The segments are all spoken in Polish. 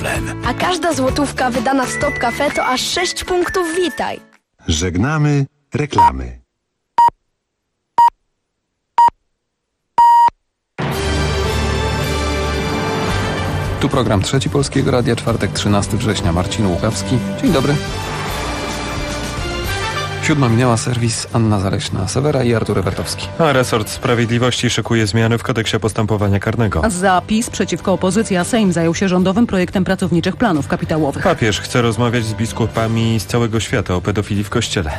Orlen. A każda złotówka wydana w Stop Cafe to aż 6 punktów Witaj. Żegnamy reklamy. Tu program Trzeci Polskiego Radia, czwartek 13 września. Marcin Łukawski. Dzień dobry. 7 minęła, serwis Anna Zaleśna-Sewera i Artur Ewertowski. A resort Sprawiedliwości szykuje zmiany w kodeksie postępowania karnego. Za PiS przeciwko opozycji, a Sejm zajął się rządowym projektem pracowniczych planów kapitałowych. Papież chce rozmawiać z biskupami z całego świata o pedofilii w Kościele.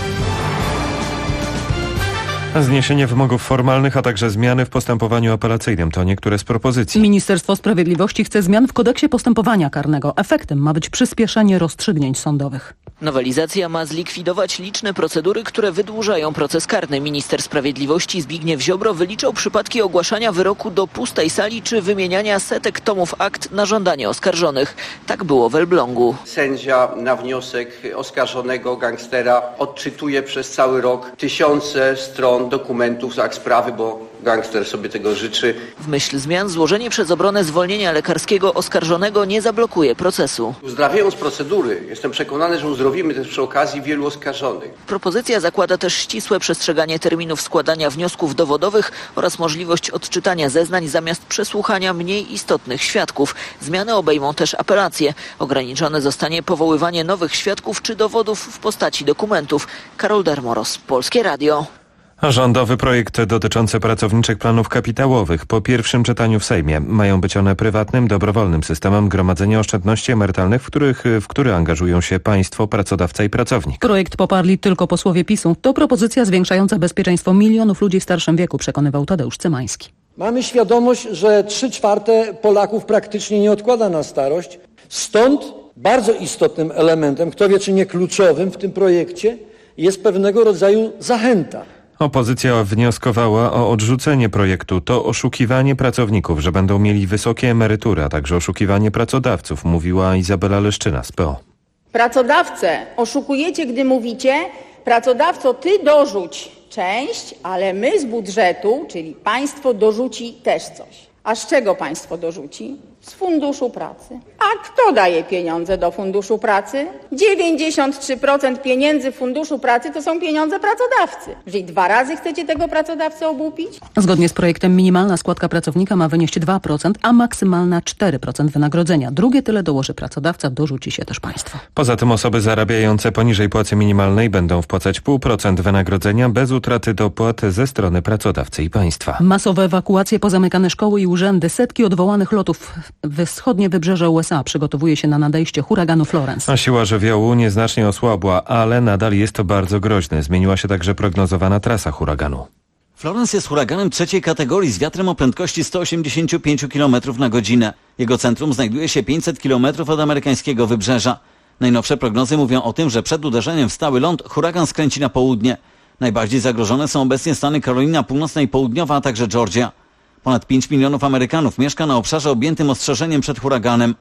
Zniesienie wymogów formalnych, a także zmiany w postępowaniu apelacyjnym to niektóre z propozycji. Ministerstwo Sprawiedliwości chce zmian w kodeksie postępowania karnego. Efektem ma być przyspieszenie rozstrzygnięć sądowych. Nowelizacja ma zlikwidować liczne procedury, które wydłużają proces karny. Minister Sprawiedliwości Zbigniew Ziobro wyliczał przypadki ogłaszania wyroku do pustej sali czy wymieniania setek tomów akt na żądanie oskarżonych. Tak było w Elblągu. Sędzia na wniosek oskarżonego gangstera odczytuje przez cały rok tysiące stron dokumentów z akt sprawy, bo gangster sobie tego życzy. W myśl zmian złożenie przez obronę zwolnienia lekarskiego oskarżonego nie zablokuje procesu. Uzdrawiając procedury, jestem przekonany, że uzdrowimy też przy okazji wielu oskarżonych. Propozycja zakłada też ścisłe przestrzeganie terminów składania wniosków dowodowych oraz możliwość odczytania zeznań zamiast przesłuchania mniej istotnych świadków. Zmiany obejmą też apelacje. Ograniczone zostanie powoływanie nowych świadków czy dowodów w postaci dokumentów. Karol Dermoros, Polskie Radio. Rządowy projekt dotyczący pracowniczych planów kapitałowych po pierwszym czytaniu w Sejmie. Mają być one prywatnym, dobrowolnym systemem gromadzenia oszczędności emerytalnych, w który angażują się państwo, pracodawca i pracownik. Projekt poparli tylko posłowie PiS-u. To propozycja zwiększająca bezpieczeństwo milionów ludzi w starszym wieku, przekonywał Tadeusz Cymański. Mamy świadomość, że 3/4 Polaków praktycznie nie odkłada na starość. Stąd bardzo istotnym elementem, kto wie czy nie kluczowym w tym projekcie, jest pewnego rodzaju zachęta. Opozycja wnioskowała o odrzucenie projektu. To oszukiwanie pracowników, że będą mieli wysokie emerytury, a także oszukiwanie pracodawców, mówiła Izabela Leszczyna z PO. Pracodawcę oszukujecie, gdy mówicie: pracodawco, ty dorzuć część, ale my z budżetu, czyli państwo, dorzuci też coś. A z czego państwo dorzuci? Z Funduszu Pracy. A kto daje pieniądze do Funduszu Pracy? 93% pieniędzy w Funduszu Pracy to są pieniądze pracodawcy. Czyli 2 razy chcecie tego pracodawcę ogłupić? Zgodnie z projektem minimalna składka pracownika ma wynieść 2%, a maksymalna 4% wynagrodzenia. Drugie tyle dołoży pracodawca, dorzuci się też państwo. Poza tym osoby zarabiające poniżej płacy minimalnej będą wpłacać 0,5% wynagrodzenia bez utraty dopłat ze strony pracodawcy i państwa. Masowe ewakuacje, pozamykane szkoły i urzędy, setki odwołanych lotów. Wschodnie wybrzeże USA przygotowuje się na nadejście huraganu Florence. A siła żywiołu nieznacznie osłabła, ale nadal jest to bardzo groźne. Zmieniła się także prognozowana trasa huraganu. Florence jest huraganem 3. kategorii z wiatrem o prędkości 185 km na godzinę. Jego centrum znajduje się 500 km od amerykańskiego wybrzeża. Najnowsze prognozy mówią o tym, że przed uderzeniem w stały ląd huragan skręci na południe. Najbardziej zagrożone są obecnie stany Karolina Północna i Południowa, a także Georgia. Ponad 5 milionów Amerykanów mieszka na obszarze objętym ostrzeżeniem przed huraganem.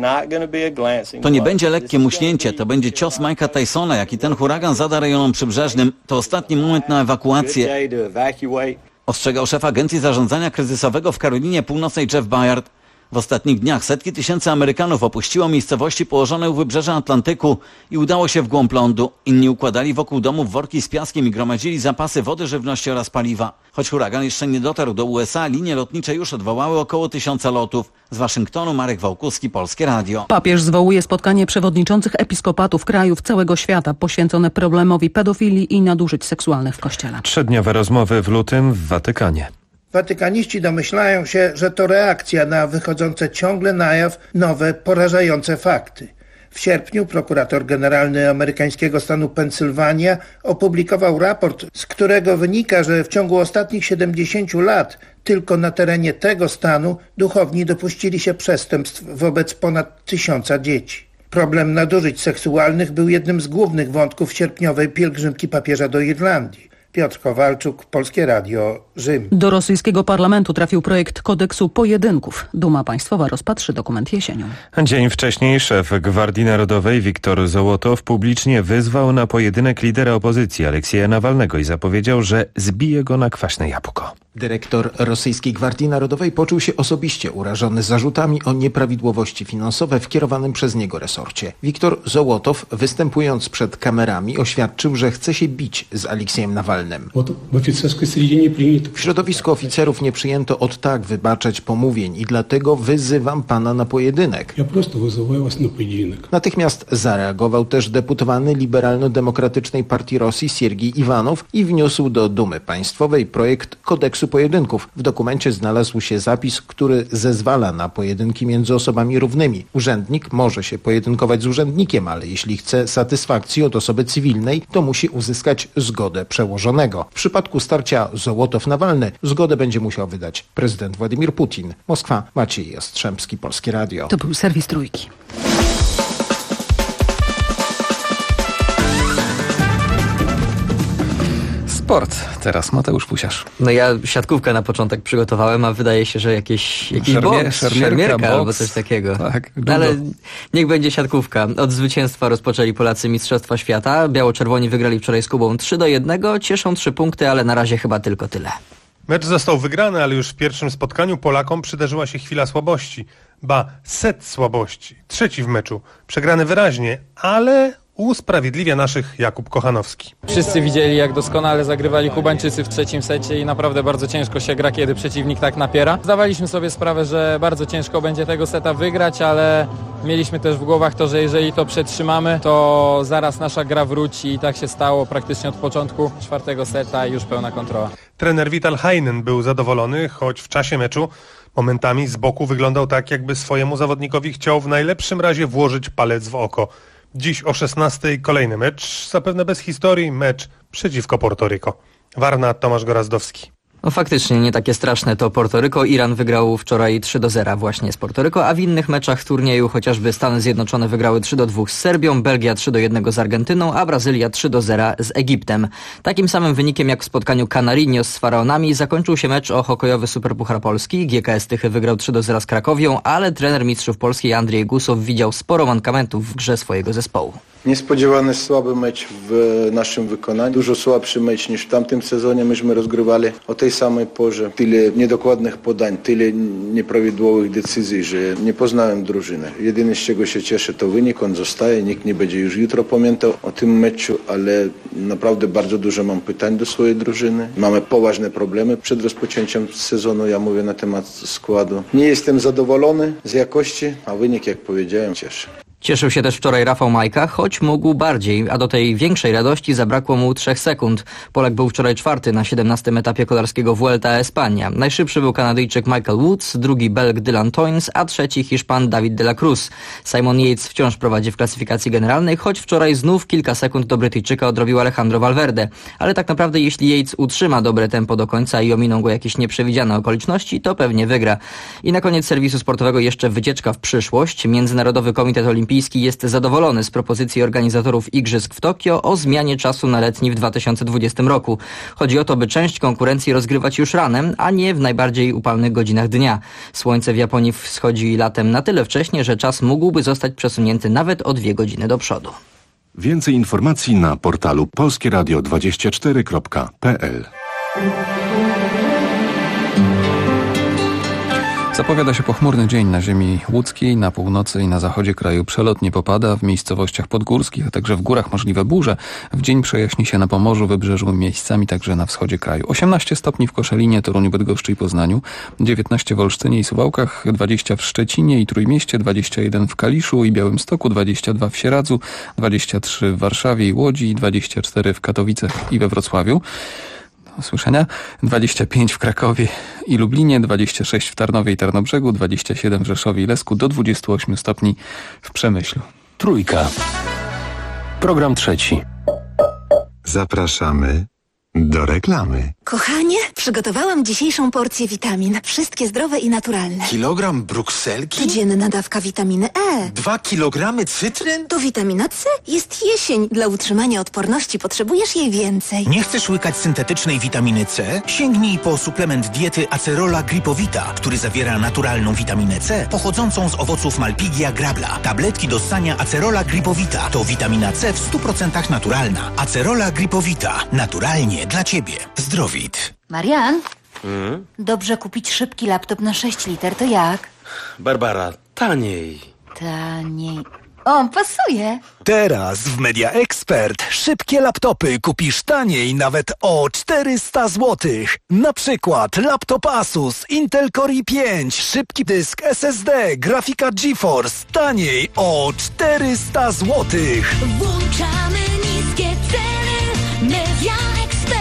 To nie będzie lekkie muśnięcie, to będzie cios Mike'a Tysona, jaki ten huragan zada rejonom przybrzeżnym. To ostatni moment na ewakuację. Ostrzegał szef Agencji Zarządzania Kryzysowego w Karolinie Północnej Jeff Bayard. W ostatnich dniach setki tysięcy Amerykanów opuściło miejscowości położone u wybrzeża Atlantyku i udało się w głąb lądu. Inni układali wokół domów worki z piaskiem i gromadzili zapasy wody, żywności oraz paliwa. Choć huragan jeszcze nie dotarł do USA, linie lotnicze już odwołały około 1000 lotów. Z Waszyngtonu Marek Wałkuski, Polskie Radio. Papież zwołuje spotkanie przewodniczących episkopatów krajów całego świata poświęcone problemowi pedofilii i nadużyć seksualnych w Kościele. 3-dniowe rozmowy w lutym w Watykanie. Watykaniści domyślają się, że to reakcja na wychodzące ciągle na jaw nowe, porażające fakty. W sierpniu prokurator generalny amerykańskiego stanu Pensylwania opublikował raport, z którego wynika, że w ciągu ostatnich 70 lat tylko na terenie tego stanu duchowni dopuścili się przestępstw wobec ponad 1000 dzieci. Problem nadużyć seksualnych był jednym z głównych wątków sierpniowej pielgrzymki papieża do Irlandii. Piotr Kowalczuk, Polskie Radio, Rzym. Do rosyjskiego parlamentu trafił projekt kodeksu pojedynków. Duma Państwowa rozpatrzy dokument jesienią. Dzień wcześniej szef Gwardii Narodowej Wiktor Zołotow publicznie wyzwał na pojedynek lidera opozycji Aleksieja Nawalnego i zapowiedział, że zbije go na kwaśne jabłko. Dyrektor Rosyjskiej Gwardii Narodowej poczuł się osobiście urażony zarzutami o nieprawidłowości finansowe w kierowanym przez niego resorcie. Wiktor Zołotow, występując przed kamerami, oświadczył, że chce się bić z Aleksiejem Nawalnym. W środowisku oficerów nie przyjęto od tak wybaczać pomówień i dlatego wyzywam pana na pojedynek. Natychmiast zareagował też deputowany Liberalno-Demokratycznej Partii Rosji Siergiej Iwanow i wniósł do Dumy Państwowej projekt kodeksu pojedynków. W dokumencie znalazł się zapis, który zezwala na pojedynki między osobami równymi. Urzędnik może się pojedynkować z urzędnikiem, ale jeśli chce satysfakcji od osoby cywilnej, to musi uzyskać zgodę przełożonego. W przypadku starcia Zołotow-Nawalny zgodę będzie musiał wydać prezydent Władimir Putin. Moskwa, Maciej Jastrzębski, Polskie Radio. To był serwis Trójki. Sport. Teraz Mateusz Pusiarz. No ja siatkówkę na początek przygotowałem, a wydaje się, że jakiś szermierka albo coś takiego. Tak, ale niech będzie siatkówka. Od zwycięstwa rozpoczęli Polacy Mistrzostwa Świata. Biało-czerwoni wygrali wczoraj z Kubą 3-1. Cieszą 3 punkty, ale na razie chyba tylko tyle. Mecz został wygrany, ale już w pierwszym spotkaniu Polakom przydarzyła się chwila słabości. Set słabości. 3 w meczu. Przegrany wyraźnie, ale usprawiedliwia naszych Jakub Kochanowski. Wszyscy widzieli, jak doskonale zagrywali Kubańczycy w trzecim secie i naprawdę bardzo ciężko się gra, kiedy przeciwnik tak napiera. Zdawaliśmy sobie sprawę, że bardzo ciężko będzie tego seta wygrać, ale mieliśmy też w głowach to, że jeżeli to przetrzymamy, to zaraz nasza gra wróci i tak się stało praktycznie od początku 4. seta i już pełna kontrola. Trener Vital Heinen był zadowolony, choć w czasie meczu momentami z boku wyglądał tak, jakby swojemu zawodnikowi chciał w najlepszym razie włożyć palec w oko. Dziś o 16:00 kolejny mecz, zapewne bez historii, mecz przeciwko Portoryko. Warna, Tomasz Gorazdowski. No faktycznie nie takie straszne to Portoryko. Iran wygrał wczoraj 3-0 właśnie z Portoryko, a w innych meczach turnieju chociażby Stany Zjednoczone wygrały 3-2 z Serbią, Belgia 3-1 z Argentyną, a Brazylia 3-0 z Egiptem. Takim samym wynikiem jak w spotkaniu Canarinho z Faraonami zakończył się mecz o hokejowy Superpuchar Polski. GKS Tychy wygrał 3-0 z Krakowią, ale trener mistrzów Polski Andrzej Gusow widział sporo mankamentów w grze swojego zespołu. Niespodziewany słaby mecz w naszym wykonaniu. Dużo słabszy mecz niż w tamtym sezonie. Myśmy rozgrywali o tej samej porze. Tyle niedokładnych podań, tyle nieprawidłowych decyzji, że nie poznałem drużyny. Jedyne z czego się cieszę to wynik, on zostaje. Nikt nie będzie już jutro pamiętał o tym meczu, ale naprawdę bardzo dużo mam pytań do swojej drużyny. Mamy poważne problemy przed rozpoczęciem sezonu. Ja mówię na temat składu. Nie jestem zadowolony z jakości, a wynik, jak powiedziałem, cieszy. Cieszył się też wczoraj Rafał Majka, choć mógł bardziej, a do tej większej radości zabrakło mu 3 sekund. Polak był wczoraj 4. na 17. etapie kolarskiego Vuelta a España. Najszybszy był Kanadyjczyk Michael Woods, drugi Belg Dylan Toynes, a trzeci Hiszpan David de la Cruz. Simon Yates wciąż prowadzi w klasyfikacji generalnej, choć wczoraj znów kilka sekund do Brytyjczyka odrobił Alejandro Valverde. Ale tak naprawdę jeśli Yates utrzyma dobre tempo do końca i ominą go jakieś nieprzewidziane okoliczności, to pewnie wygra. I na koniec serwisu sportowego jeszcze wycieczka w przyszłość. Międzynarodowy Komitet Olimpijski jest zadowolony z propozycji organizatorów Igrzysk w Tokio o zmianie czasu na letni w 2020 roku. Chodzi o to, by część konkurencji rozgrywać już ranem, a nie w najbardziej upalnych godzinach dnia. Słońce w Japonii wschodzi latem na tyle wcześnie, że czas mógłby zostać przesunięty nawet o 2 godziny do przodu. Więcej informacji na portalu polskieradio24.pl. Zapowiada się pochmurny dzień na ziemi łódzkiej, na północy i na zachodzie kraju. Przelotnie popada, w miejscowościach podgórskich, a także w górach możliwe burze. W dzień przejaśni się na Pomorzu, Wybrzeżu, miejscami także na wschodzie kraju. 18 stopni w Koszalinie, Toruniu, Bydgoszczy i Poznaniu, 19 w Olsztynie i Suwałkach, 20 w Szczecinie i Trójmieście, 21 w Kaliszu i Białymstoku, 22 w Sieradzu, 23 w Warszawie i Łodzi, 24 w Katowicach i we Wrocławiu. Usłyszenia. 25 w Krakowie i Lublinie, 26 w Tarnowie i Tarnobrzegu, 27 w Rzeszowie i Lesku, do 28 stopni w Przemyślu. Trójka. Program 3. Zapraszamy do reklamy. Kochanie, przygotowałam dzisiejszą porcję witamin. Wszystkie zdrowe i naturalne. Kilogram brukselki? Codzienna dawka witaminy E. 2 kilogramy cytryn? To witamina C. Jest jesień. Dla utrzymania odporności potrzebujesz jej więcej. Nie chcesz łykać syntetycznej witaminy C? Sięgnij po suplement diety Acerola Gripowita, który zawiera naturalną witaminę C pochodzącą z owoców Malpighia grabla. Tabletki do ssania Acerola Gripowita to witamina C w 100% naturalna. Acerola Gripowita. Naturalnie dla Ciebie. Zdrowit. Marian, Dobrze kupić szybki laptop na 6 liter, to jak? Barbara, taniej. Taniej. O, pasuje. Teraz w Media Expert szybkie laptopy kupisz taniej nawet o 400 zł. Na przykład laptop Asus Intel Core i5, szybki dysk SSD, grafika GeForce taniej o 400 zł. Włączamy niskie ceny. Media Expert.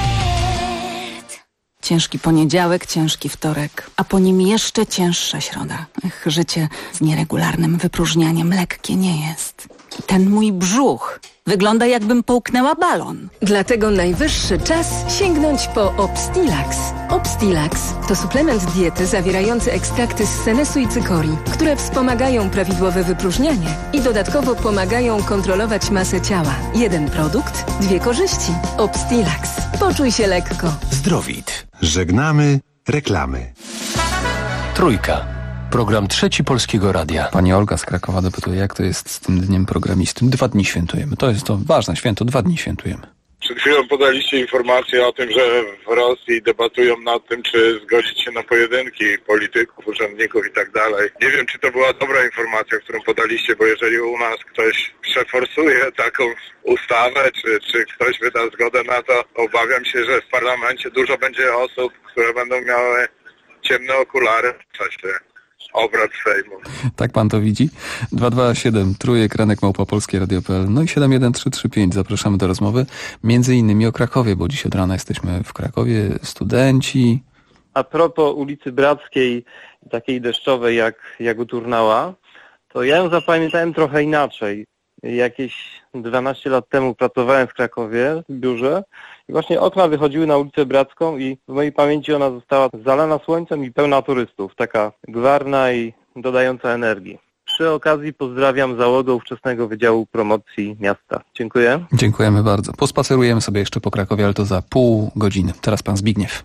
Ciężki poniedziałek, ciężki wtorek, a po nim jeszcze cięższa środa. Życie z nieregularnym wypróżnianiem lekkie nie jest. I ten mój brzuch wygląda, jakbym połknęła balon. Dlatego najwyższy czas sięgnąć po Obstilax. Obstilax to suplement diety zawierający ekstrakty z senesu i cykorii, które wspomagają prawidłowe wypróżnianie i dodatkowo pomagają kontrolować masę ciała. Jeden produkt, 2 korzyści. Obstilax. Poczuj się lekko. Zdrowit. Żegnamy reklamy. Trójka. Program Trzeci Polskiego Radia. Pani Olga z Krakowa dopytuje, jak to jest z tym dniem programisty. 2 dni świętujemy. To jest to ważne święto. 2 dni świętujemy. Przed chwilą podaliście informację o tym, że w Rosji debatują nad tym, czy zgodzić się na pojedynki polityków, urzędników i tak dalej. Nie wiem, czy to była dobra informacja, którą podaliście, bo jeżeli u nas ktoś przeforsuje taką ustawę, czy ktoś wyda zgodę na to, obawiam się, że w parlamencie dużo będzie osób, które będą miały ciemne okulary w czasie obrad Sejmu. Tak pan to widzi? 227 trójek @polskieradio.pl no i 71335. Zapraszamy do rozmowy między innymi o Krakowie, bo dziś od rana jesteśmy w Krakowie, studenci. A propos ulicy Brackiej, takiej deszczowej jak u Turnała, to ja ją zapamiętałem trochę inaczej. Jakieś 12 lat temu pracowałem w Krakowie w biurze i właśnie okna wychodziły na ulicę Bracką i w mojej pamięci ona została zalana słońcem i pełna turystów, taka gwarna i dodająca energii. Przy okazji pozdrawiam załogę ówczesnego Wydziału Promocji Miasta. Dziękuję. Dziękujemy bardzo. Pospacerujemy sobie jeszcze po Krakowie, ale to za pół godziny. Teraz pan Zbigniew.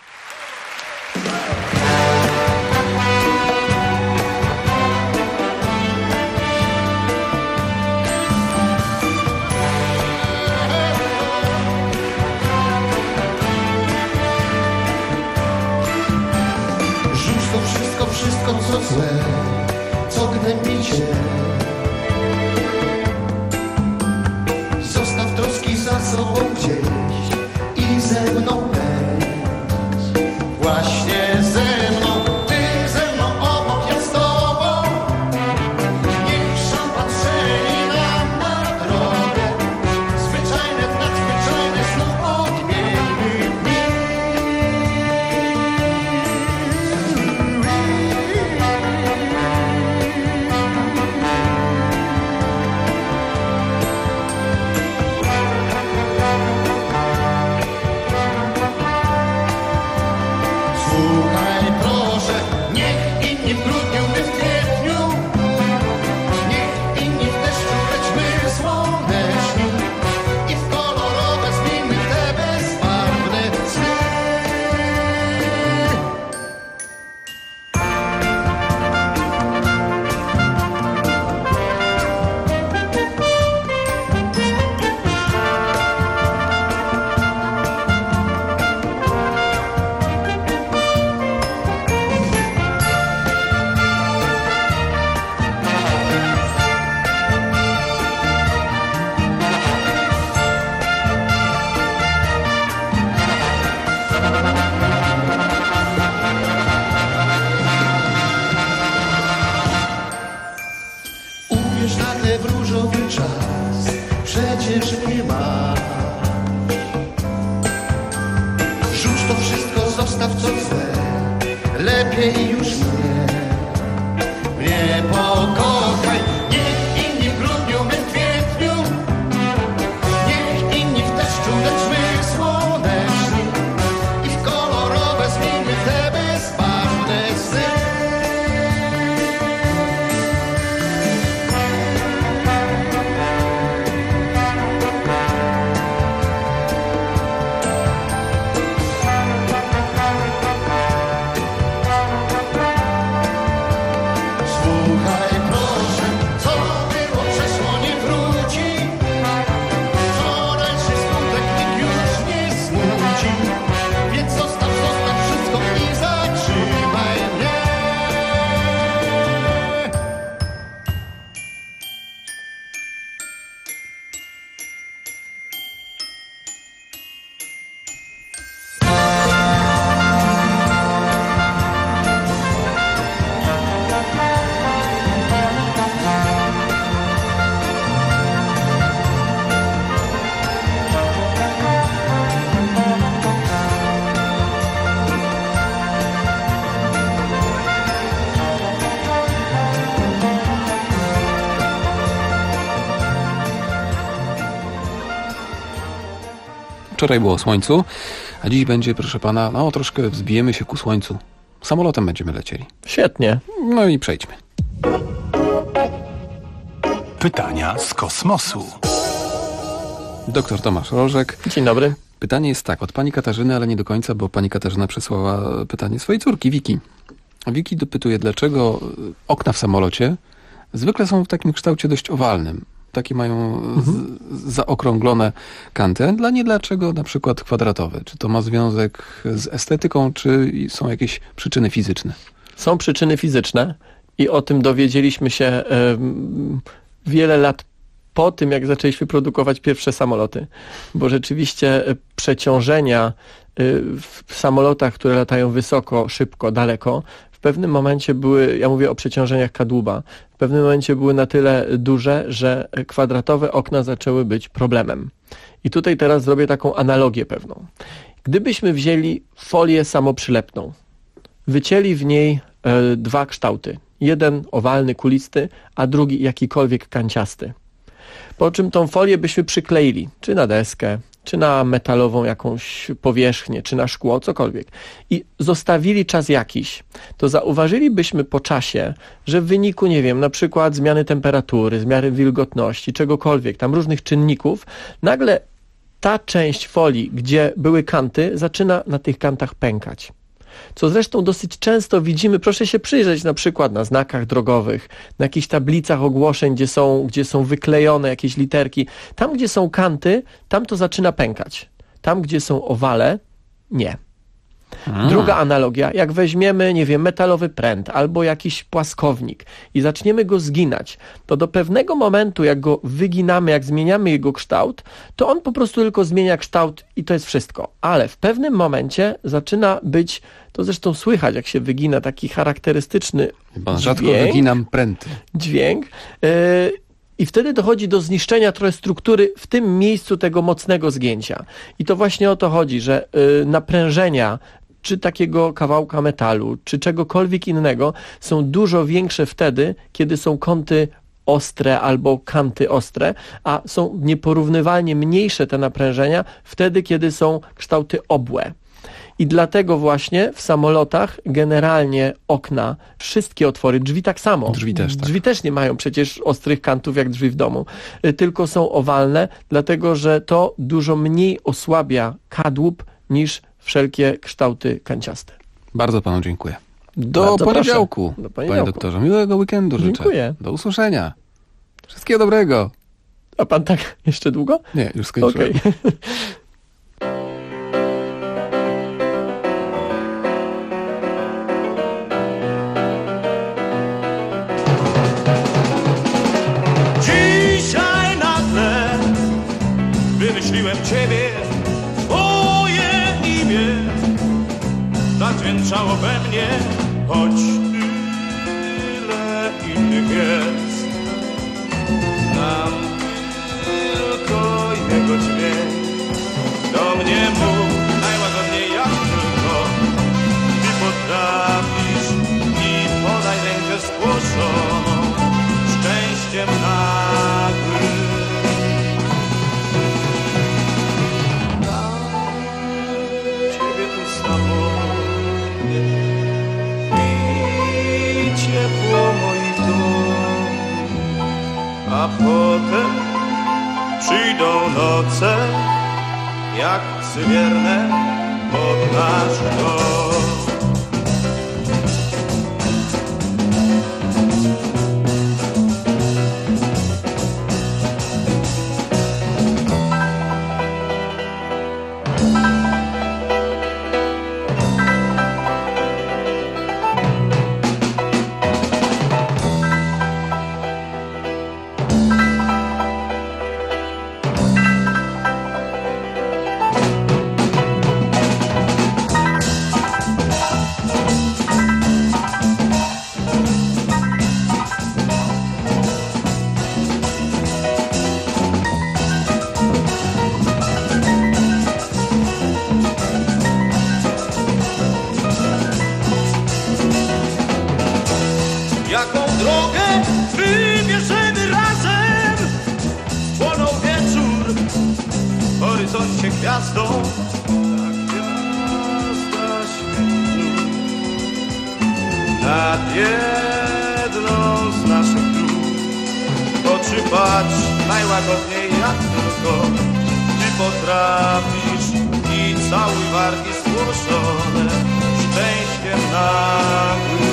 Wszystko co złe, co gnębicie. Zostaw troski za sobą gdzieś i ze mną leć. Właśnie ze mną, ty ze mną, obok ja z tobą. Niech szampan strzeli nam na drogę. Zwyczajne, nadzwyczajne, znów odmienny dni. Wczoraj było o słońcu, a dziś będzie, proszę pana, troszkę wzbijemy się ku słońcu. Samolotem będziemy lecieli. Świetnie. No i przejdźmy. Pytania z kosmosu. Doktor Tomasz Rożek. Dzień dobry. Pytanie jest tak, od pani Katarzyny, ale nie do końca, bo pani Katarzyna przesłała pytanie swojej córki, Wiki. Wiki dopytuje, dlaczego okna w samolocie zwykle są w takim kształcie dość owalnym. Takie mają zaokrąglone kanty. Dlaczego na przykład kwadratowe? Czy to ma związek z estetyką, czy są jakieś przyczyny fizyczne? Są przyczyny fizyczne i o tym dowiedzieliśmy się wiele lat po tym, jak zaczęliśmy produkować pierwsze samoloty. Bo rzeczywiście przeciążenia w samolotach, które latają wysoko, szybko, daleko, w pewnym momencie były, ja mówię o przeciążeniach kadłuba, w pewnym momencie były na tyle duże, że kwadratowe okna zaczęły być problemem. I tutaj teraz zrobię taką analogię pewną. Gdybyśmy wzięli folię samoprzylepną, wycięli w niej dwa kształty. Jeden owalny, kulisty, a drugi jakikolwiek kanciasty. Po czym tą folię byśmy przykleili, czy na deskę, czy na metalową jakąś powierzchnię, czy na szkło, cokolwiek. I zostawili czas jakiś, to zauważylibyśmy po czasie, że w wyniku, nie wiem, na przykład zmiany temperatury, zmiany wilgotności, czegokolwiek, tam różnych czynników, nagle ta część folii, gdzie były kanty, zaczyna na tych kantach pękać. Co zresztą dosyć często widzimy, proszę się przyjrzeć na przykład na znakach drogowych, na jakichś tablicach ogłoszeń, gdzie są wyklejone jakieś literki. Tam, gdzie są kanty, tam to zaczyna pękać. Tam, gdzie są owale, nie. Druga analogia, jak weźmiemy, nie wiem, metalowy pręt albo jakiś płaskownik i zaczniemy go zginać, to do pewnego momentu, jak go wyginamy, jak zmieniamy jego kształt, to on po prostu tylko zmienia kształt i to jest wszystko. Ale w pewnym momencie zaczyna być, to zresztą słychać, jak się wygina taki charakterystyczny rzadko wyginam pręty. Dźwięk. I wtedy dochodzi do zniszczenia trochę struktury w tym miejscu tego mocnego zgięcia. I to właśnie o to chodzi, że naprężenia czy takiego kawałka metalu, czy czegokolwiek innego są dużo większe wtedy, kiedy są kąty ostre albo kanty ostre, a są nieporównywalnie mniejsze te naprężenia wtedy, kiedy są kształty obłe. I dlatego właśnie w samolotach generalnie okna, wszystkie otwory, drzwi tak samo. Drzwi też, tak. Drzwi też nie mają przecież ostrych kantów jak drzwi w domu, tylko są owalne, dlatego że to dużo mniej osłabia kadłub niż wszelkie kształty kanciaste. Bardzo panu dziękuję. Do poniedziałku, panie doktorze. Miłego weekendu życzę. Dziękuję. Do usłyszenia. Wszystkiego dobrego. A pan tak jeszcze długo? Nie, już skończyłem. Okay. Dzisiaj nagle wymyśliłem ciebie, twoje imię zadźwięczało we mnie, choć tyle innych jest. Znam tylko jego dźwięk, do mnie mów najłagodniej jak tylko ty potrafisz i podaj rękę spłoszoną szczęściem nagłym. Ciebie tu samotnie i ciepło moich dłoni, a potem przyjdą noce jak psy wierne pod nasz dom. gwiazdą, ta gwiazda świeci nad jedną z naszych dróg. W oczy patrz najłagodniej jak tylko ty potrafisz i cały wargi zgłoszone szczęściem nagłym.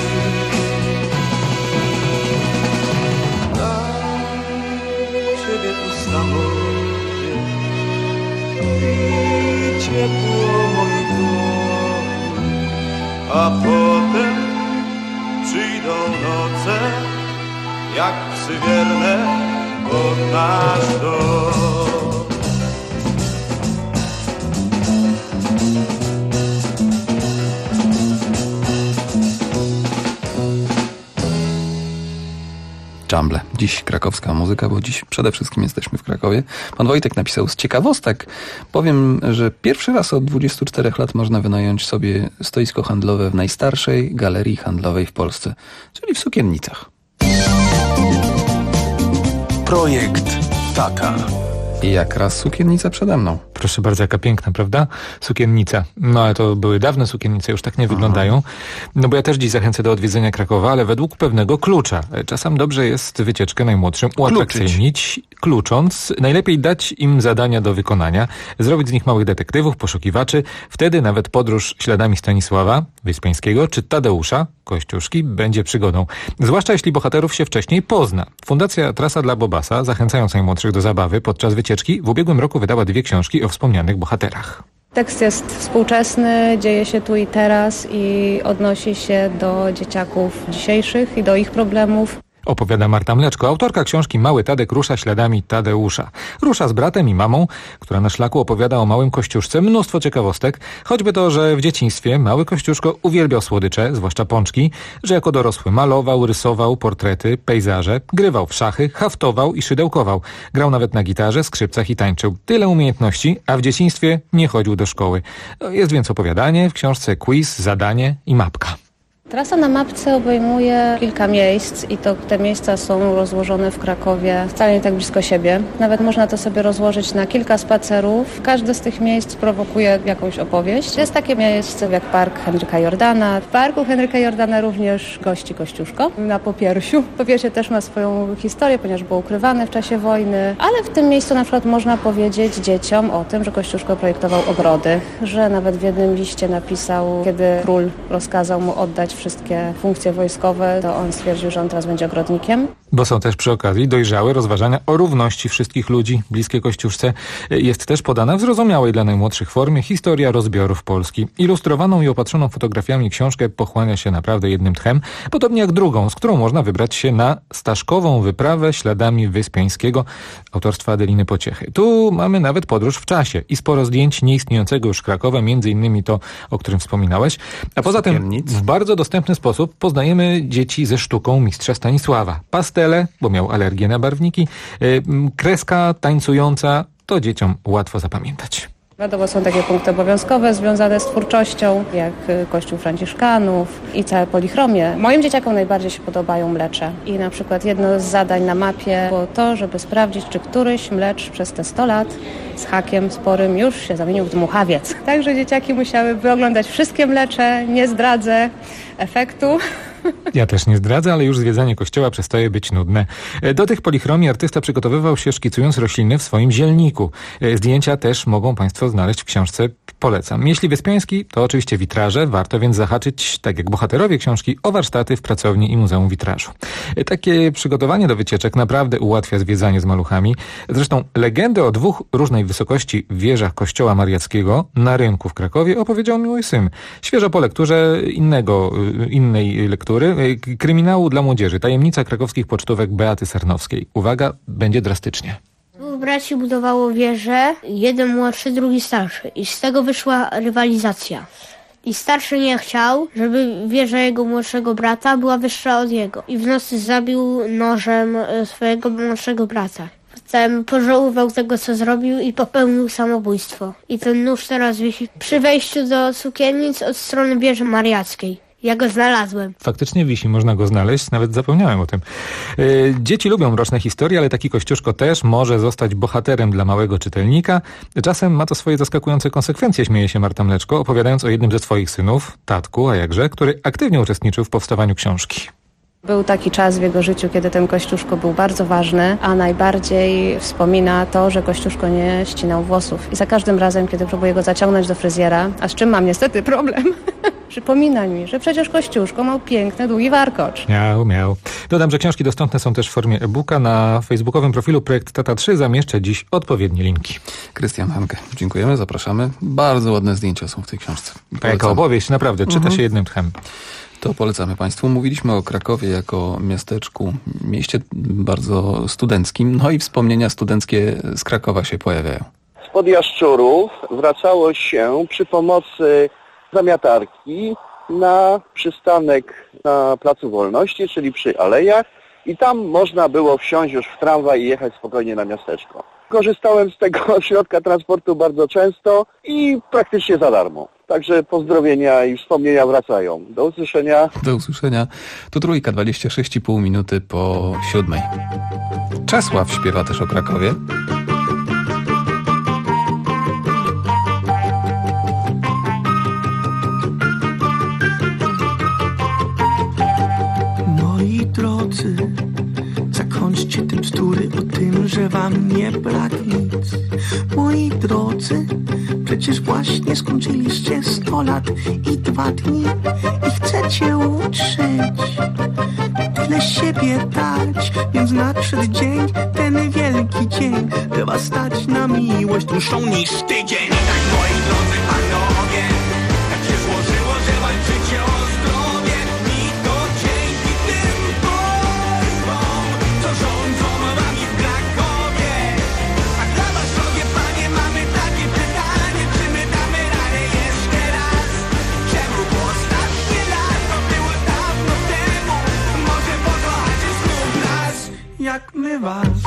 Dla ciebie tu samochód i ciepło moich dłoni, a potem przyjdą noce jak psy wierne pod nasz dom. Dżamble. Dziś krakowska muzyka, bo dziś przede wszystkim jesteśmy w Krakowie. Pan Wojtek napisał: z ciekawostek powiem, że pierwszy raz od 24 lat można wynająć sobie stoisko handlowe w najstarszej galerii handlowej w Polsce, czyli w Sukiennicach. Projekt Tata. I jak raz sukiennica przede mną. Proszę bardzo, jaka piękna, prawda? Sukiennica. No ale to były dawne sukiennice, już tak nie wyglądają. No bo ja też dziś zachęcę do odwiedzenia Krakowa, ale według pewnego klucza. Czasem dobrze jest wycieczkę najmłodszym uatrakcyjnić, klucząc. Najlepiej dać im zadania do wykonania, zrobić z nich małych detektywów, poszukiwaczy. Wtedy nawet podróż śladami Stanisława Wyspiańskiego czy Tadeusza Kościuszki będzie przygodą. Zwłaszcza jeśli bohaterów się wcześniej pozna. Fundacja Trasa dla Bobasa, zachęcając najmłodszych do zabawy podczas wycieczki, w ubiegłym roku wydała 2 książki o wspomnianych bohaterach. Tekst jest współczesny, dzieje się tu i teraz i odnosi się do dzieciaków dzisiejszych i do ich problemów. Opowiada Marta Mleczko, autorka książki Mały Tadek rusza śladami Tadeusza. Rusza z bratem i mamą, która na szlaku opowiada o małym Kościuszce. Mnóstwo ciekawostek, choćby to, że w dzieciństwie mały Kościuszko uwielbiał słodycze, zwłaszcza pączki, że jako dorosły malował, rysował portrety, pejzaże, grywał w szachy, haftował i szydełkował. Grał nawet na gitarze, skrzypcach i tańczył. Tyle umiejętności, a w dzieciństwie nie chodził do szkoły. Jest więc opowiadanie, w książce quiz, zadanie i mapka. Trasa na mapce obejmuje kilka miejsc i to te miejsca są rozłożone w Krakowie wcale nie tak blisko siebie. Nawet można to sobie rozłożyć na kilka spacerów. Każde z tych miejsc prowokuje jakąś opowieść. Jest takie miejsce jak Park Henryka Jordana. W Parku Henryka Jordana również gości Kościuszko na Popiersiu. Popiersie też ma swoją historię, ponieważ było ukrywane w czasie wojny, ale w tym miejscu na przykład można powiedzieć dzieciom o tym, że Kościuszko projektował ogrody, że nawet w jednym liście napisał, kiedy król rozkazał mu oddać wszystkie funkcje wojskowe, to on stwierdził, że on teraz będzie ogrodnikiem. Bo są też przy okazji dojrzałe rozważania o równości wszystkich ludzi bliskie Kościuszce. Jest też podana w zrozumiałej dla najmłodszych formie historia rozbiorów Polski. Ilustrowaną i opatrzoną fotografiami książkę pochłania się naprawdę jednym tchem, podobnie jak drugą, z którą można wybrać się na staszkową wyprawę śladami Wyspiańskiego autorstwa Adeliny Pociechy. Tu mamy nawet podróż w czasie i sporo zdjęć nieistniejącego już Krakowa, między innymi to, o którym wspominałeś. A poza tym w bardzo dostępny sposób poznajemy dzieci ze sztuką mistrza Stanisława. Pastele, bo miał alergię na barwniki, kreska tańcująca, to dzieciom łatwo zapamiętać. Wiadomo, są takie punkty obowiązkowe związane z twórczością, jak Kościół Franciszkanów i całe polichromie. Moim dzieciakom najbardziej się podobają mlecze. I na przykład jedno z zadań na mapie było to, żeby sprawdzić, czy któryś mlecz przez te 100 lat z hakiem sporym już się zamienił w dmuchawiec. Także dzieciaki musiały wyoglądać wszystkie mlecze, nie zdradzę efektu. Ja też nie zdradzę, ale już zwiedzanie kościoła przestaje być nudne. Do tych polichromii artysta przygotowywał się szkicując rośliny w swoim zielniku. Zdjęcia też mogą Państwo znaleźć w książce, polecam. Jeśli Wyspiański, to oczywiście witraże, warto więc zahaczyć, tak jak bohaterowie książki, o warsztaty w pracowni i Muzeum Witrażu. Takie przygotowanie do wycieczek naprawdę ułatwia zwiedzanie z maluchami. Zresztą legendę o 2 różnej wysokości wieżach kościoła mariackiego na rynku w Krakowie opowiedział mi mój syn. Świeżo po lekturze innej lektury, kryminału dla młodzieży, tajemnica krakowskich pocztówek Beaty Sarnowskiej. Uwaga, będzie drastycznie. 2 braci budowało wieżę, jeden młodszy, drugi starszy i z tego wyszła rywalizacja. I starszy nie chciał, żeby wieża jego młodszego brata była wyższa od jego i w nocy zabił nożem swojego młodszego brata. Potem pożałował tego, co zrobił i popełnił samobójstwo. I ten nóż teraz wisi przy wejściu do Sukiennic od strony wieży mariackiej. Ja go znalazłem. Faktycznie wisi, można go znaleźć, nawet zapomniałem o tym. Dzieci lubią mroczne historie, ale taki Kościuszko też może zostać bohaterem dla małego czytelnika. Czasem ma to swoje zaskakujące konsekwencje, śmieje się Marta Mleczko, opowiadając o jednym ze swoich synów, Tatku, a jakże, który aktywnie uczestniczył w powstawaniu książki. Był taki czas w jego życiu, kiedy ten Kościuszko był bardzo ważny, a najbardziej wspomina to, że Kościuszko nie ścinał włosów. I za każdym razem, kiedy próbuję go zaciągnąć do fryzjera, a z czym mam niestety problem, przypomina mi, że przecież Kościuszko miał piękny, długi warkocz. Miał. Dodam, że książki dostępne są też w formie e-booka. Na facebookowym profilu Projekt Tata 3 zamieszczę dziś odpowiednie linki. Krystian Hanke, dziękujemy, zapraszamy. Bardzo ładne zdjęcia są w tej książce. Jaka opowieść, naprawdę, czyta się jednym tchem. To polecamy Państwu. Mówiliśmy o Krakowie jako miasteczku, mieście bardzo studenckim, no i wspomnienia studenckie z Krakowa się pojawiają. Spod Jaszczurów wracało się przy pomocy zamiatarki na przystanek na Placu Wolności, czyli przy Alejach, i tam można było wsiąść już w tramwaj i jechać spokojnie na miasteczko. Korzystałem z tego środka transportu bardzo często i praktycznie za darmo. Także pozdrowienia i wspomnienia wracają. Do usłyszenia. Do usłyszenia. Tu Trójka, 26,5 minuty po 7. Czesław śpiewa też o Krakowie. Moi drodzy, zakończcie te bzdury o tym, że wam nie brak nic. Moi drodzy, przecież właśnie skończyliście 100 lat i 2 dni i chcecie uczyć. Tyle siebie dać, więc nadszedł dzień, ten wielki dzień, by was stać na miłość dłuższą niż tydzień. Tak, moi drodzy panowie, tak się złożyło, że walczycie o zdrowie i to dzięki tym Polkom, co rządzą wami w Krakowie. A dla was, drogie panie, mamy takie pytanie, czy my damy radę jeszcze raz? Czemu ostatnie lato było dawno temu? Może pokochacie znów nas, jak my was.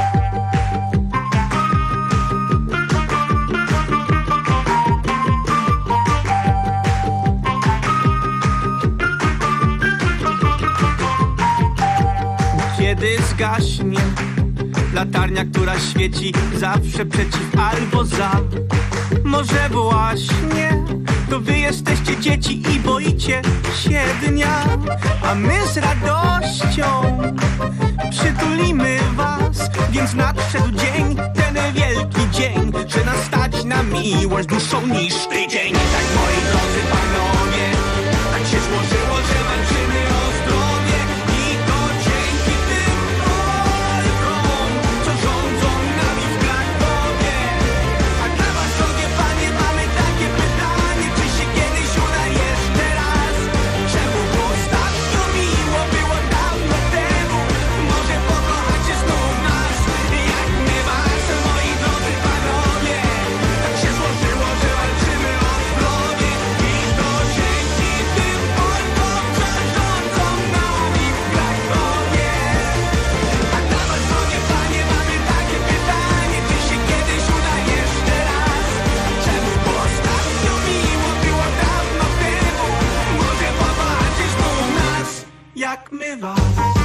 Kiedy zgaśnie latarnia, która świeci zawsze przeciw albo za, może właśnie to wy jesteście dzieci i boicie się dnia, a my z radością przytulimy was, więc nadszedł dzień, ten wielki dzień, że nas stać na miłość dłuższą niż tydzień. Tak, moi drodzy panowie, tak się złożyło, że walczymy o zdrowie i to dzięki tym Polkom, co rządzą nami w Krakowie. A dla was, drogie panie, mamy takie pytanie, czy się kiedyś uda jeszcze raz? Czemu ostatnio miło było dawno temu? Może pokochacie znów nas, jak my was, moi drodzy panowie. Tak się złożyło, że walczymy o zdrowie i to dzięki tym Polkom, co rządzą nami w Krakowie. A dla was, drogie panie, mamy takie pytanie, czy się kiedyś uda jeszcze raz? Czemu ostatnio miło było dawno temu? Może pokochacie znów nas, jak my was.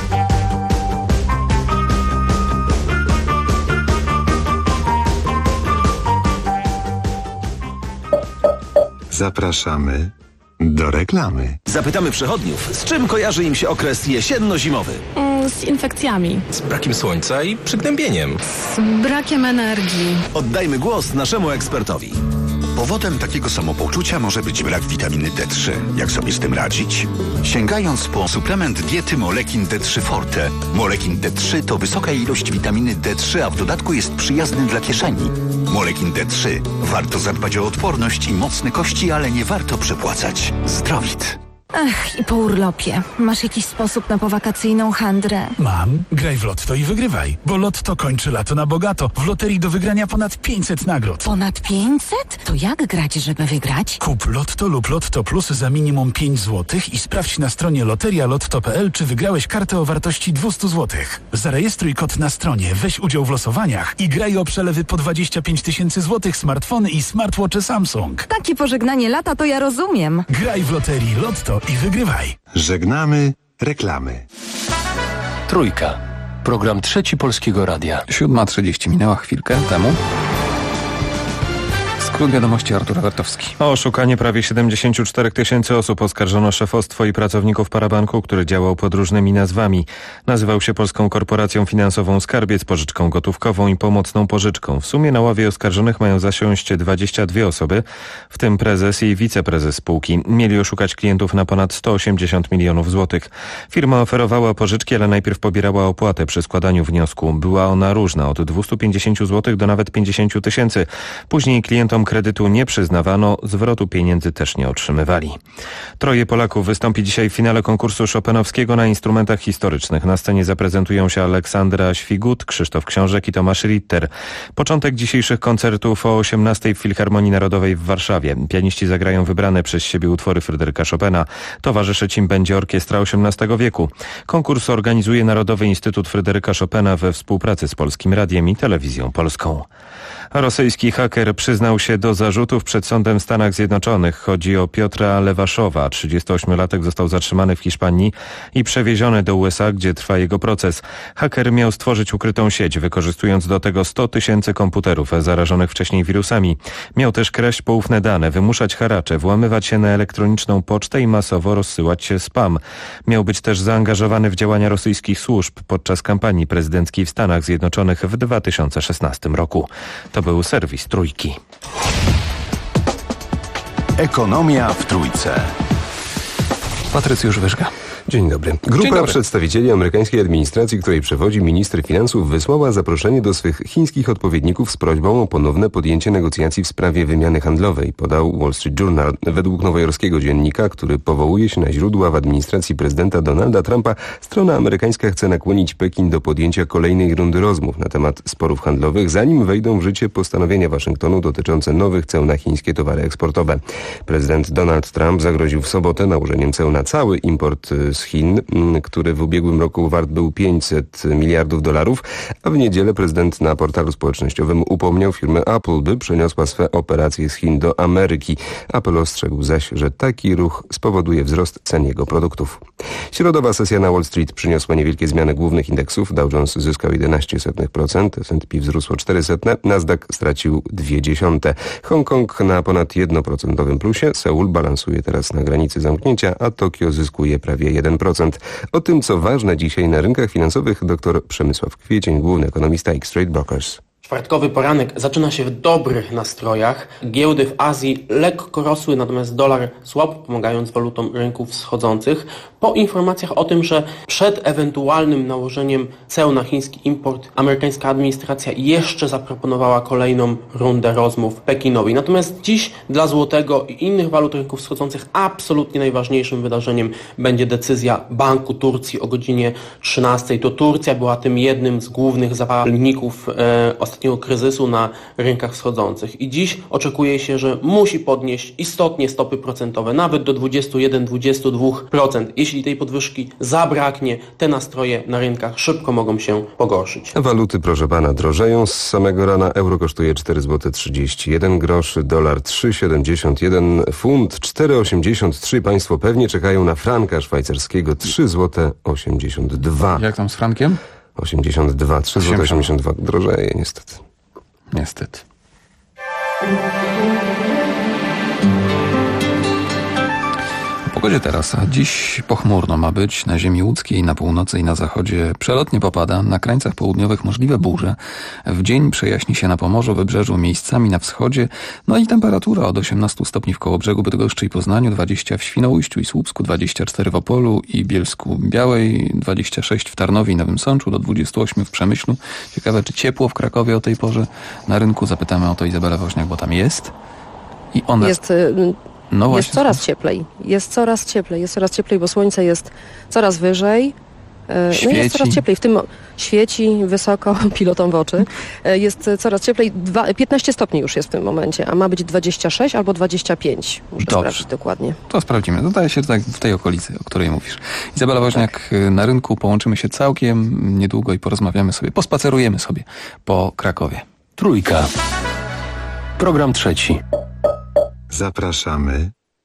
Zapraszamy do reklamy. Zapytamy przechodniów, z czym kojarzy im się okres jesienno-zimowy? Z infekcjami. Z brakiem słońca i przygnębieniem. Z brakiem energii. Oddajmy głos naszemu ekspertowi. Powodem takiego samopoczucia może być brak witaminy D3. Jak sobie z tym radzić? Sięgając po suplement diety Molekin D3 Forte. Molekin D3 to wysoka ilość witaminy D3, a w dodatku jest przyjazny dla kieszeni. Molekin D3. Warto zadbać o odporność i mocne kości, ale nie warto przepłacać. Zdrowit. Ach, i po urlopie. Masz jakiś sposób na powakacyjną handrę? Mam. Graj w Lotto i wygrywaj. Bo Lotto kończy lato na bogato. W loterii do wygrania ponad 500 nagród. Ponad 500? To jak grać, żeby wygrać? Kup Lotto lub Lotto Plus za minimum 5 zł i sprawdź na stronie loterialotto.pl, czy wygrałeś kartę o wartości 200 zł. Zarejestruj kod na stronie, weź udział w losowaniach i graj o przelewy po 25 000 złotych, smartfony i smartwatche Samsung. Takie pożegnanie lata to ja rozumiem. Graj w loterii Lotto i wygrywaj. Żegnamy reklamy. Trójka. Program Trzeci Polskiego Radia. 7:30 minęła chwilkę temu. Skrót wiadomości, Artur Awertowski. O oszukanie prawie 74 000 osób oskarżono szefostwo i pracowników parabanku, który działał pod różnymi nazwami. Nazywał się Polską Korporacją Finansową Skarbiec, pożyczką gotówkową i pomocną pożyczką. W sumie na ławie oskarżonych mają zasiąść 22 osoby, w tym prezes i wiceprezes spółki. Mieli oszukać klientów na ponad 180 milionów złotych. Firma oferowała pożyczki, ale najpierw pobierała opłatę przy składaniu wniosku. Była ona różna, od 250 zł do nawet 50 000. Później klientom kredytu nie przyznawano, zwrotu pieniędzy też nie otrzymywali. 3 Polaków wystąpi dzisiaj w finale konkursu chopinowskiego na instrumentach historycznych. Na scenie zaprezentują się Aleksandra Świgut, Krzysztof Książek i Tomasz Ritter. Początek dzisiejszych koncertów o 18:00 w Filharmonii Narodowej w Warszawie. Pianiści zagrają wybrane przez siebie utwory Fryderyka Chopina. Towarzyszyć im będzie orkiestra XVIII wieku. Konkurs organizuje Narodowy Instytut Fryderyka Chopina we współpracy z Polskim Radiem i Telewizją Polską. Rosyjski haker przyznał się do zarzutów przed sądem w Stanach Zjednoczonych. Chodzi o Piotra Lewaszowa. 38-latek został zatrzymany w Hiszpanii i przewieziony do USA, gdzie trwa jego proces. Haker miał stworzyć ukrytą sieć, wykorzystując do tego 100 000 komputerów zarażonych wcześniej wirusami. Miał też kraść poufne dane, wymuszać haracze, włamywać się na elektroniczną pocztę i masowo rozsyłać spam. Miał być też zaangażowany w działania rosyjskich służb podczas kampanii prezydenckiej w Stanach Zjednoczonych w 2016 roku. To był serwis Trójki. Ekonomia w Trójce. Patrycjusz Wyżga. Dzień dobry. Grupa przedstawicieli amerykańskiej administracji, której przewodzi minister finansów, wysłała zaproszenie do swych chińskich odpowiedników z prośbą o ponowne podjęcie negocjacji w sprawie wymiany handlowej, podał Wall Street Journal. Według nowojorskiego dziennika, który powołuje się na źródła w administracji prezydenta Donalda Trumpa, strona amerykańska chce nakłonić Pekin do podjęcia kolejnej rundy rozmów na temat sporów handlowych, zanim wejdą w życie postanowienia Waszyngtonu dotyczące nowych ceł na chińskie towary eksportowe. Prezydent Donald Trump zagroził w sobotę nałożeniem ceł na cały import z Chin, który w ubiegłym roku wart był $500 miliardów, a w niedzielę prezydent na portalu społecznościowym upomniał firmę Apple, by przeniosła swe operacje z Chin do Ameryki. Apple ostrzegł zaś, że taki ruch spowoduje wzrost cen jego produktów. Środowa sesja na Wall Street przyniosła niewielkie zmiany głównych indeksów. Dow Jones zyskał 0,11%, S&P wzrósło 0,04%, Nasdaq stracił 0,2%. Hongkong na ponad 1% plusie, Seul balansuje teraz na granicy zamknięcia, a Tokio zyskuje prawie 1%. O tym, co ważne dzisiaj na rynkach finansowych, dr Przemysław Kwiecień, główny ekonomista X-Trade Brokers. Czwartkowy poranek zaczyna się w dobrych nastrojach. Giełdy w Azji lekko rosły, natomiast dolar słabo, pomagając walutom rynków wschodzących. Po informacjach o tym, że przed ewentualnym nałożeniem ceł na chiński import amerykańska administracja jeszcze zaproponowała kolejną rundę rozmów Pekinowi. Natomiast dziś dla złotego i innych walut rynków wschodzących absolutnie najważniejszym wydarzeniem będzie decyzja Banku Turcji o godzinie 13:00. To Turcja była tym jednym z głównych zapalników ostatniego kryzysu na rynkach wschodzących. I dziś oczekuje się, że musi podnieść istotnie stopy procentowe, nawet do 21-22%. Jeśli tej podwyżki zabraknie, te nastroje na rynkach szybko mogą się pogorszyć. Waluty, proszę pana, drożeją. Z samego rana euro kosztuje 4,31 zł, dolar 3,71, funt 4,83. Państwo pewnie czekają na franka szwajcarskiego 3,82 zł. Jak tam z frankiem? 82, 3,82 zł. Drożeje niestety. Niestety. O pogodzie teraz, a dziś pochmurno ma być. Na ziemi łódzkiej, na północy i na zachodzie przelotnie popada. Na krańcach południowych możliwe burze. W dzień przejaśni się na Pomorzu, Wybrzeżu, miejscami na wschodzie. No i temperatura od 18 stopni w Kołobrzegu, Bydgoszczy i Poznaniu, 20 w Świnoujściu i Słupsku, 24 w Opolu i Bielsku Białej, 26 w Tarnowie i Nowym Sączu, do 28 w Przemyślu. Ciekawe, czy ciepło w Krakowie o tej porze. Na rynku zapytamy o to Izabelę Woźniak, bo tam jest. I ona... Jest coraz cieplej. Jest coraz cieplej, bo słońce jest coraz wyżej. No jest coraz cieplej. W tym świeci wysoko pilotom w oczy. Jest coraz cieplej. 15 stopni już jest w tym momencie, a ma być 26 albo 25. Muszę sprawdzić dokładnie. To sprawdzimy. Zdaje się, że tak w tej okolicy, o której mówisz. Izabela Woźniak, na rynku połączymy się całkiem niedługo i porozmawiamy sobie, pospacerujemy sobie po Krakowie. Trójka. Program trzeci. Zapraszamy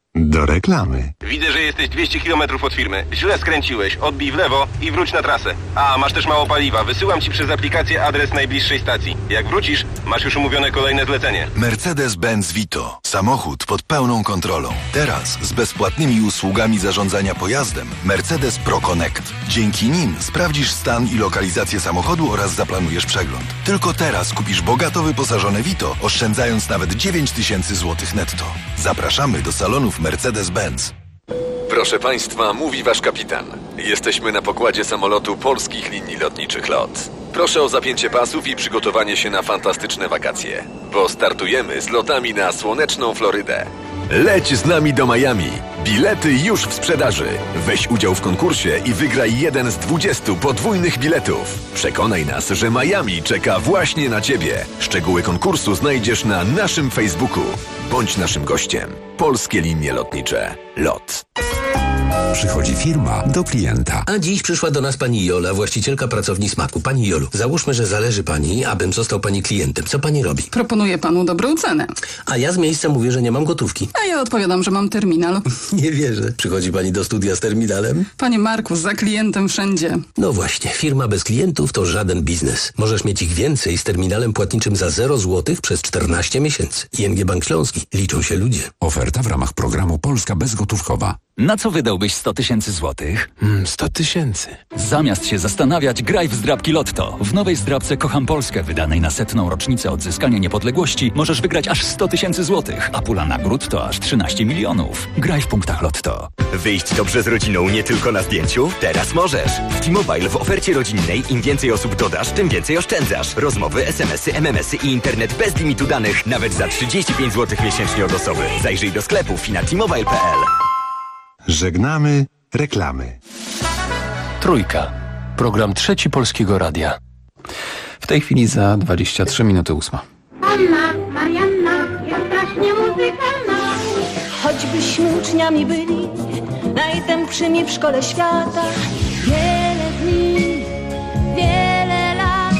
Do reklamy. Widzę, że jesteś 200 km od firmy. Źle skręciłeś. Odbij w lewo i wróć na trasę. A, masz też mało paliwa. Wysyłam ci przez aplikację adres najbliższej stacji. Jak wrócisz, masz już umówione kolejne zlecenie. Mercedes-Benz Vito. Samochód pod pełną kontrolą. Teraz z bezpłatnymi usługami zarządzania pojazdem Mercedes Pro Connect. Dzięki nim sprawdzisz stan i lokalizację samochodu oraz zaplanujesz przegląd. Tylko teraz kupisz bogato wyposażone Vito, oszczędzając nawet 9000 zł netto. Zapraszamy do salonów Mercedes-Benz. Proszę Państwa, mówi Wasz kapitan. Jesteśmy na pokładzie samolotu Polskich Linii Lotniczych LOT. Proszę o zapięcie pasów i przygotowanie się na fantastyczne wakacje, bo startujemy z lotami na słoneczną Florydę. Leć z nami do Miami. Bilety już w sprzedaży. Weź udział w konkursie i wygraj jeden z 20 podwójnych biletów. Przekonaj nas, że Miami czeka właśnie na Ciebie. Szczegóły konkursu znajdziesz na naszym Facebooku. Bądź naszym gościem. Polskie Linie Lotnicze LOT. Przychodzi firma do klienta. A dziś przyszła do nas pani Jola, właścicielka pracowni Smaku. Pani Jolu, załóżmy, że zależy pani, abym został pani klientem. Co pani robi? Proponuję panu dobrą cenę. A ja z miejsca mówię, że nie mam gotówki. A ja odpowiadam, że mam terminal. Nie wierzę. Przychodzi pani do studia z terminalem? Panie Marku, za klientem wszędzie. No właśnie, firma bez klientów to żaden biznes. Możesz mieć ich więcej z terminalem płatniczym za 0 zł przez 14 miesięcy. ING Bank Śląski. Liczą się ludzie. Oferta w ramach programu Polska Bezgotówkowa. Na co wydałbyś 100 000 złotych? 100 000. Zamiast się zastanawiać, graj w zdrabki Lotto. W nowej zdrabce Kocham Polskę, wydanej na 100. rocznicę odzyskania niepodległości, możesz wygrać aż 100 000 złotych, a pula nagród to aż 13 milionów. Graj w punktach Lotto. Wyjść dobrze z rodziną nie tylko na zdjęciu? Teraz możesz. W T-Mobile w ofercie rodzinnej im więcej osób dodasz, tym więcej oszczędzasz. Rozmowy, SMS-y, MMS-y i internet bez limitu danych, nawet za 35 zł miesięcznie od osoby. Zajrzyj do sklepów i na t-mobile.pl. Żegnamy reklamy. Trójka. Program Trzeci Polskiego Radia. W tej chwili za 23 minuty 8. Anna, Marianna jest strasznie muzykalna. Choćbyśmy uczniami byli najtępszymi w szkole świata. Wiele dni, wiele lat.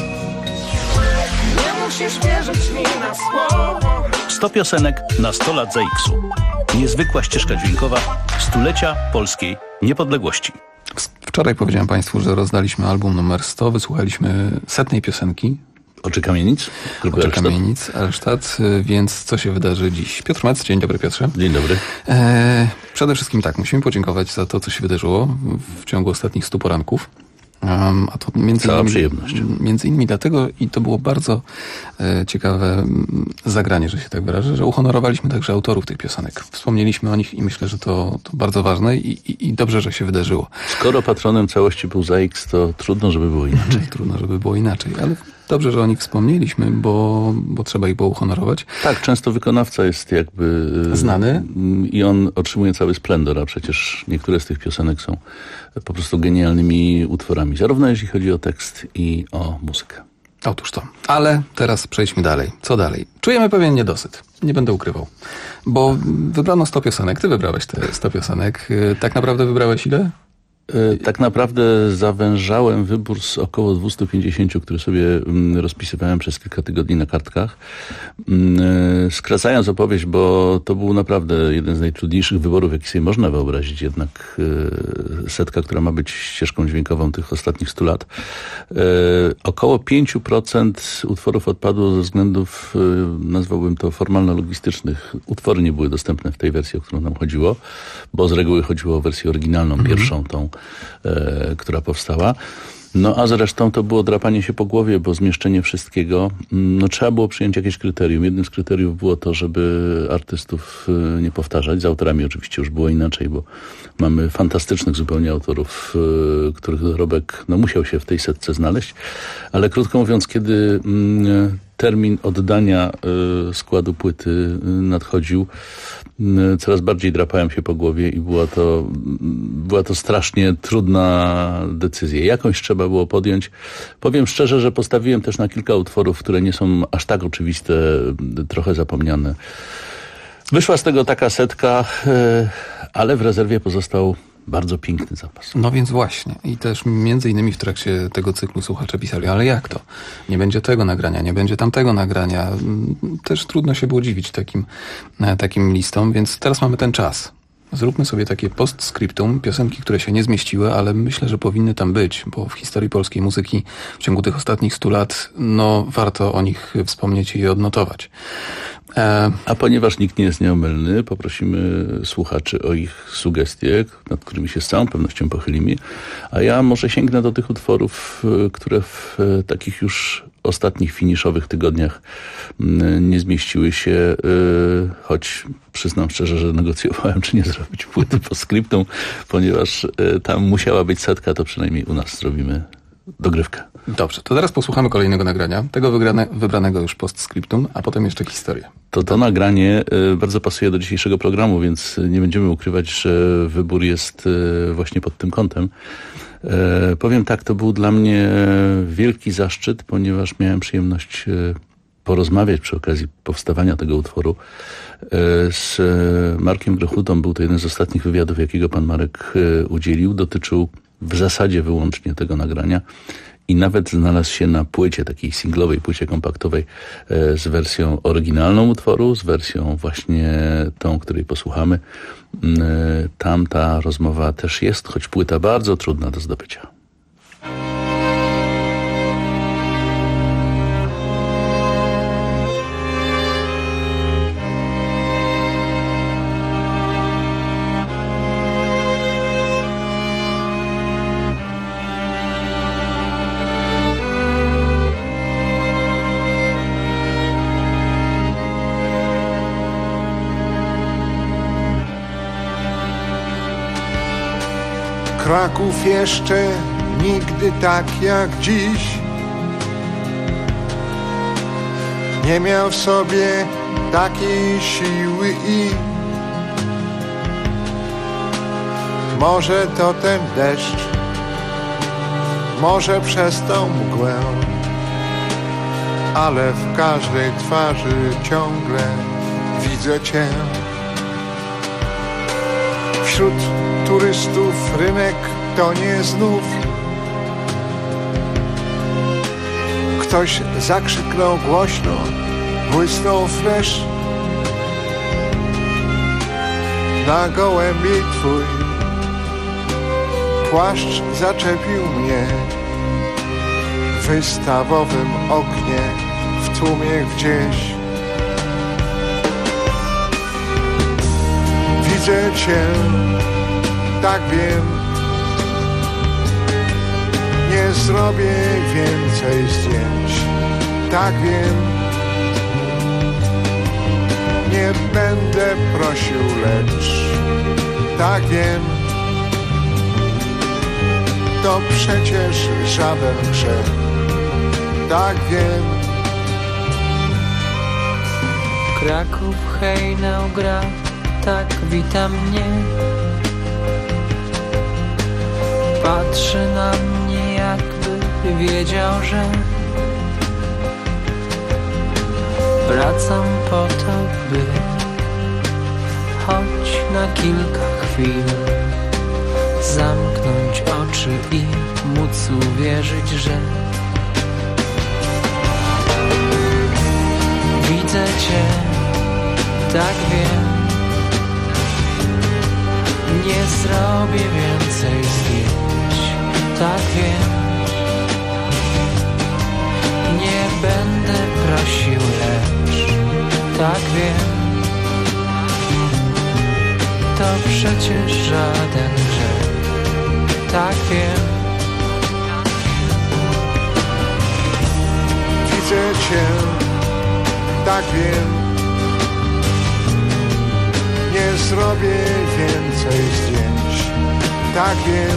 Nie musisz wierzyć mi na słowo. 100 piosenek na 100 lat za X-u. Niezwykła ścieżka dźwiękowa stulecia polskiej niepodległości. Wczoraj powiedziałem Państwu, że rozdaliśmy album numer 100, wysłuchaliśmy 100. piosenki. Oczy Kamienic? Oczy Kamienic, Arsztat, więc co się wydarzy dziś? Piotr Mec, dzień dobry Piotrze. Dzień dobry. Przede wszystkim tak, musimy podziękować za to, co się wydarzyło w ciągu ostatnich 100 poranków. A to między innymi dlatego, i to było bardzo ciekawe zagranie, że się tak wyrażę, że uhonorowaliśmy także autorów tych piosenek. Wspomnieliśmy o nich i myślę, że to bardzo ważne i dobrze, że się wydarzyło. Skoro patronem całości był ZAX, to trudno, żeby było inaczej. Trudno, żeby było inaczej, ale dobrze, że o nich wspomnieliśmy, bo trzeba ich było uhonorować. Tak, często wykonawca jest jakby znany i on otrzymuje cały splendor, a przecież niektóre z tych piosenek są po prostu genialnymi utworami, zarówno jeśli chodzi o tekst i o muzykę. Otóż to. Ale teraz przejdźmy dalej. Co dalej? Czujemy pewien niedosyt. Nie będę ukrywał. Bo wybrano 100 piosenek. Ty wybrałeś te 100 piosenek. Tak naprawdę wybrałeś ile? Tak naprawdę zawężałem wybór z około 250, który sobie rozpisywałem przez kilka tygodni na kartkach. Skracając opowieść, bo to był naprawdę jeden z najtrudniejszych wyborów, jaki sobie można wyobrazić. Jednak 100, która ma być ścieżką dźwiękową tych ostatnich 100 lat. Około 5% utworów odpadło ze względów, nazwałbym to formalno-logistycznych. Utwory nie były dostępne w tej wersji, o którą nam chodziło, bo z reguły chodziło o wersję oryginalną, pierwszą, tą, która powstała. No a zresztą to było drapanie się po głowie, bo zmieszczenie wszystkiego, no trzeba było przyjąć jakieś kryterium. Jednym z kryteriów było to, żeby artystów nie powtarzać. Z autorami oczywiście już było inaczej, bo mamy fantastycznych zupełnie autorów, których dorobek musiał się w tej 100 znaleźć. Ale krótko mówiąc, kiedy termin oddania składu płyty nadchodził, coraz bardziej drapałem się po głowie i była to strasznie trudna decyzja. Jakąś trzeba było podjąć. Powiem szczerze, że postawiłem też na kilka utworów, które nie są aż tak oczywiste, trochę zapomniane. Wyszła z tego taka 100, ale w rezerwie pozostał bardzo piękny zapas. No więc właśnie. I też między innymi w trakcie tego cyklu słuchacze pisali, ale jak to? Nie będzie tego nagrania, nie będzie tamtego nagrania. Też trudno się było dziwić takim listom, więc teraz mamy ten czas. Zróbmy sobie takie postscriptum, piosenki, które się nie zmieściły, ale myślę, że powinny tam być, bo w historii polskiej muzyki w ciągu tych ostatnich 100 lat, warto o nich wspomnieć i je odnotować. A ponieważ nikt nie jest nieomylny, poprosimy słuchaczy o ich sugestie, nad którymi się z całą pewnością pochylimy, a ja może sięgnę do tych utworów, które w takich już ostatnich finiszowych tygodniach nie zmieściły się, choć przyznam szczerze, że negocjowałem, czy nie zrobić płyty postscriptum, ponieważ tam musiała być setka, to przynajmniej u nas zrobimy dogrywkę. Dobrze, to teraz posłuchamy kolejnego nagrania, tego wybranego już postscriptum, a potem jeszcze historię. To nagranie bardzo pasuje do dzisiejszego programu, więc nie będziemy ukrywać, że wybór jest właśnie pod tym kątem. Powiem tak, to był dla mnie wielki zaszczyt, ponieważ miałem przyjemność porozmawiać przy okazji powstawania tego utworu z Markiem Grochutą. Był to jeden z ostatnich wywiadów, jakiego pan Marek udzielił. Dotyczył w zasadzie wyłącznie tego nagrania i nawet znalazł się na płycie, takiej singlowej płycie kompaktowej z wersją oryginalną utworu, z wersją właśnie tą, której posłuchamy. Tam ta rozmowa też jest, choć płyta bardzo trudna do zdobycia. Kraków jeszcze nigdy tak jak dziś nie miał w sobie takiej siły i może to ten deszcz, może przez tą mgłę, ale w każdej twarzy ciągle widzę Cię. Wśród turystów rynek to nie znów. Ktoś zakrzyknął głośno, błysnął flesz. Na gołębi Twój płaszcz zaczepił mnie w wystawowym oknie w tłumie gdzieś. Widzę Cię, tak wiem, nie zrobię więcej zdjęć, tak wiem, nie będę prosił, lecz tak wiem, to przecież żaden grzech, tak wiem. Kraków hejnał gra, tak wita mnie. Patrzy na mnie, jakby wiedział, że wracam po to, by choć na kilka chwil zamknąć oczy i móc uwierzyć, że widzę Cię, tak wiem. Nie zrobię więcej zdjęć, tak wiem. Nie będę prosił, lecz tak wiem. To przecież żaden grzech, tak wiem. Widzę Cię, tak wiem. Nie zrobię więcej zdjęć, tak wiem.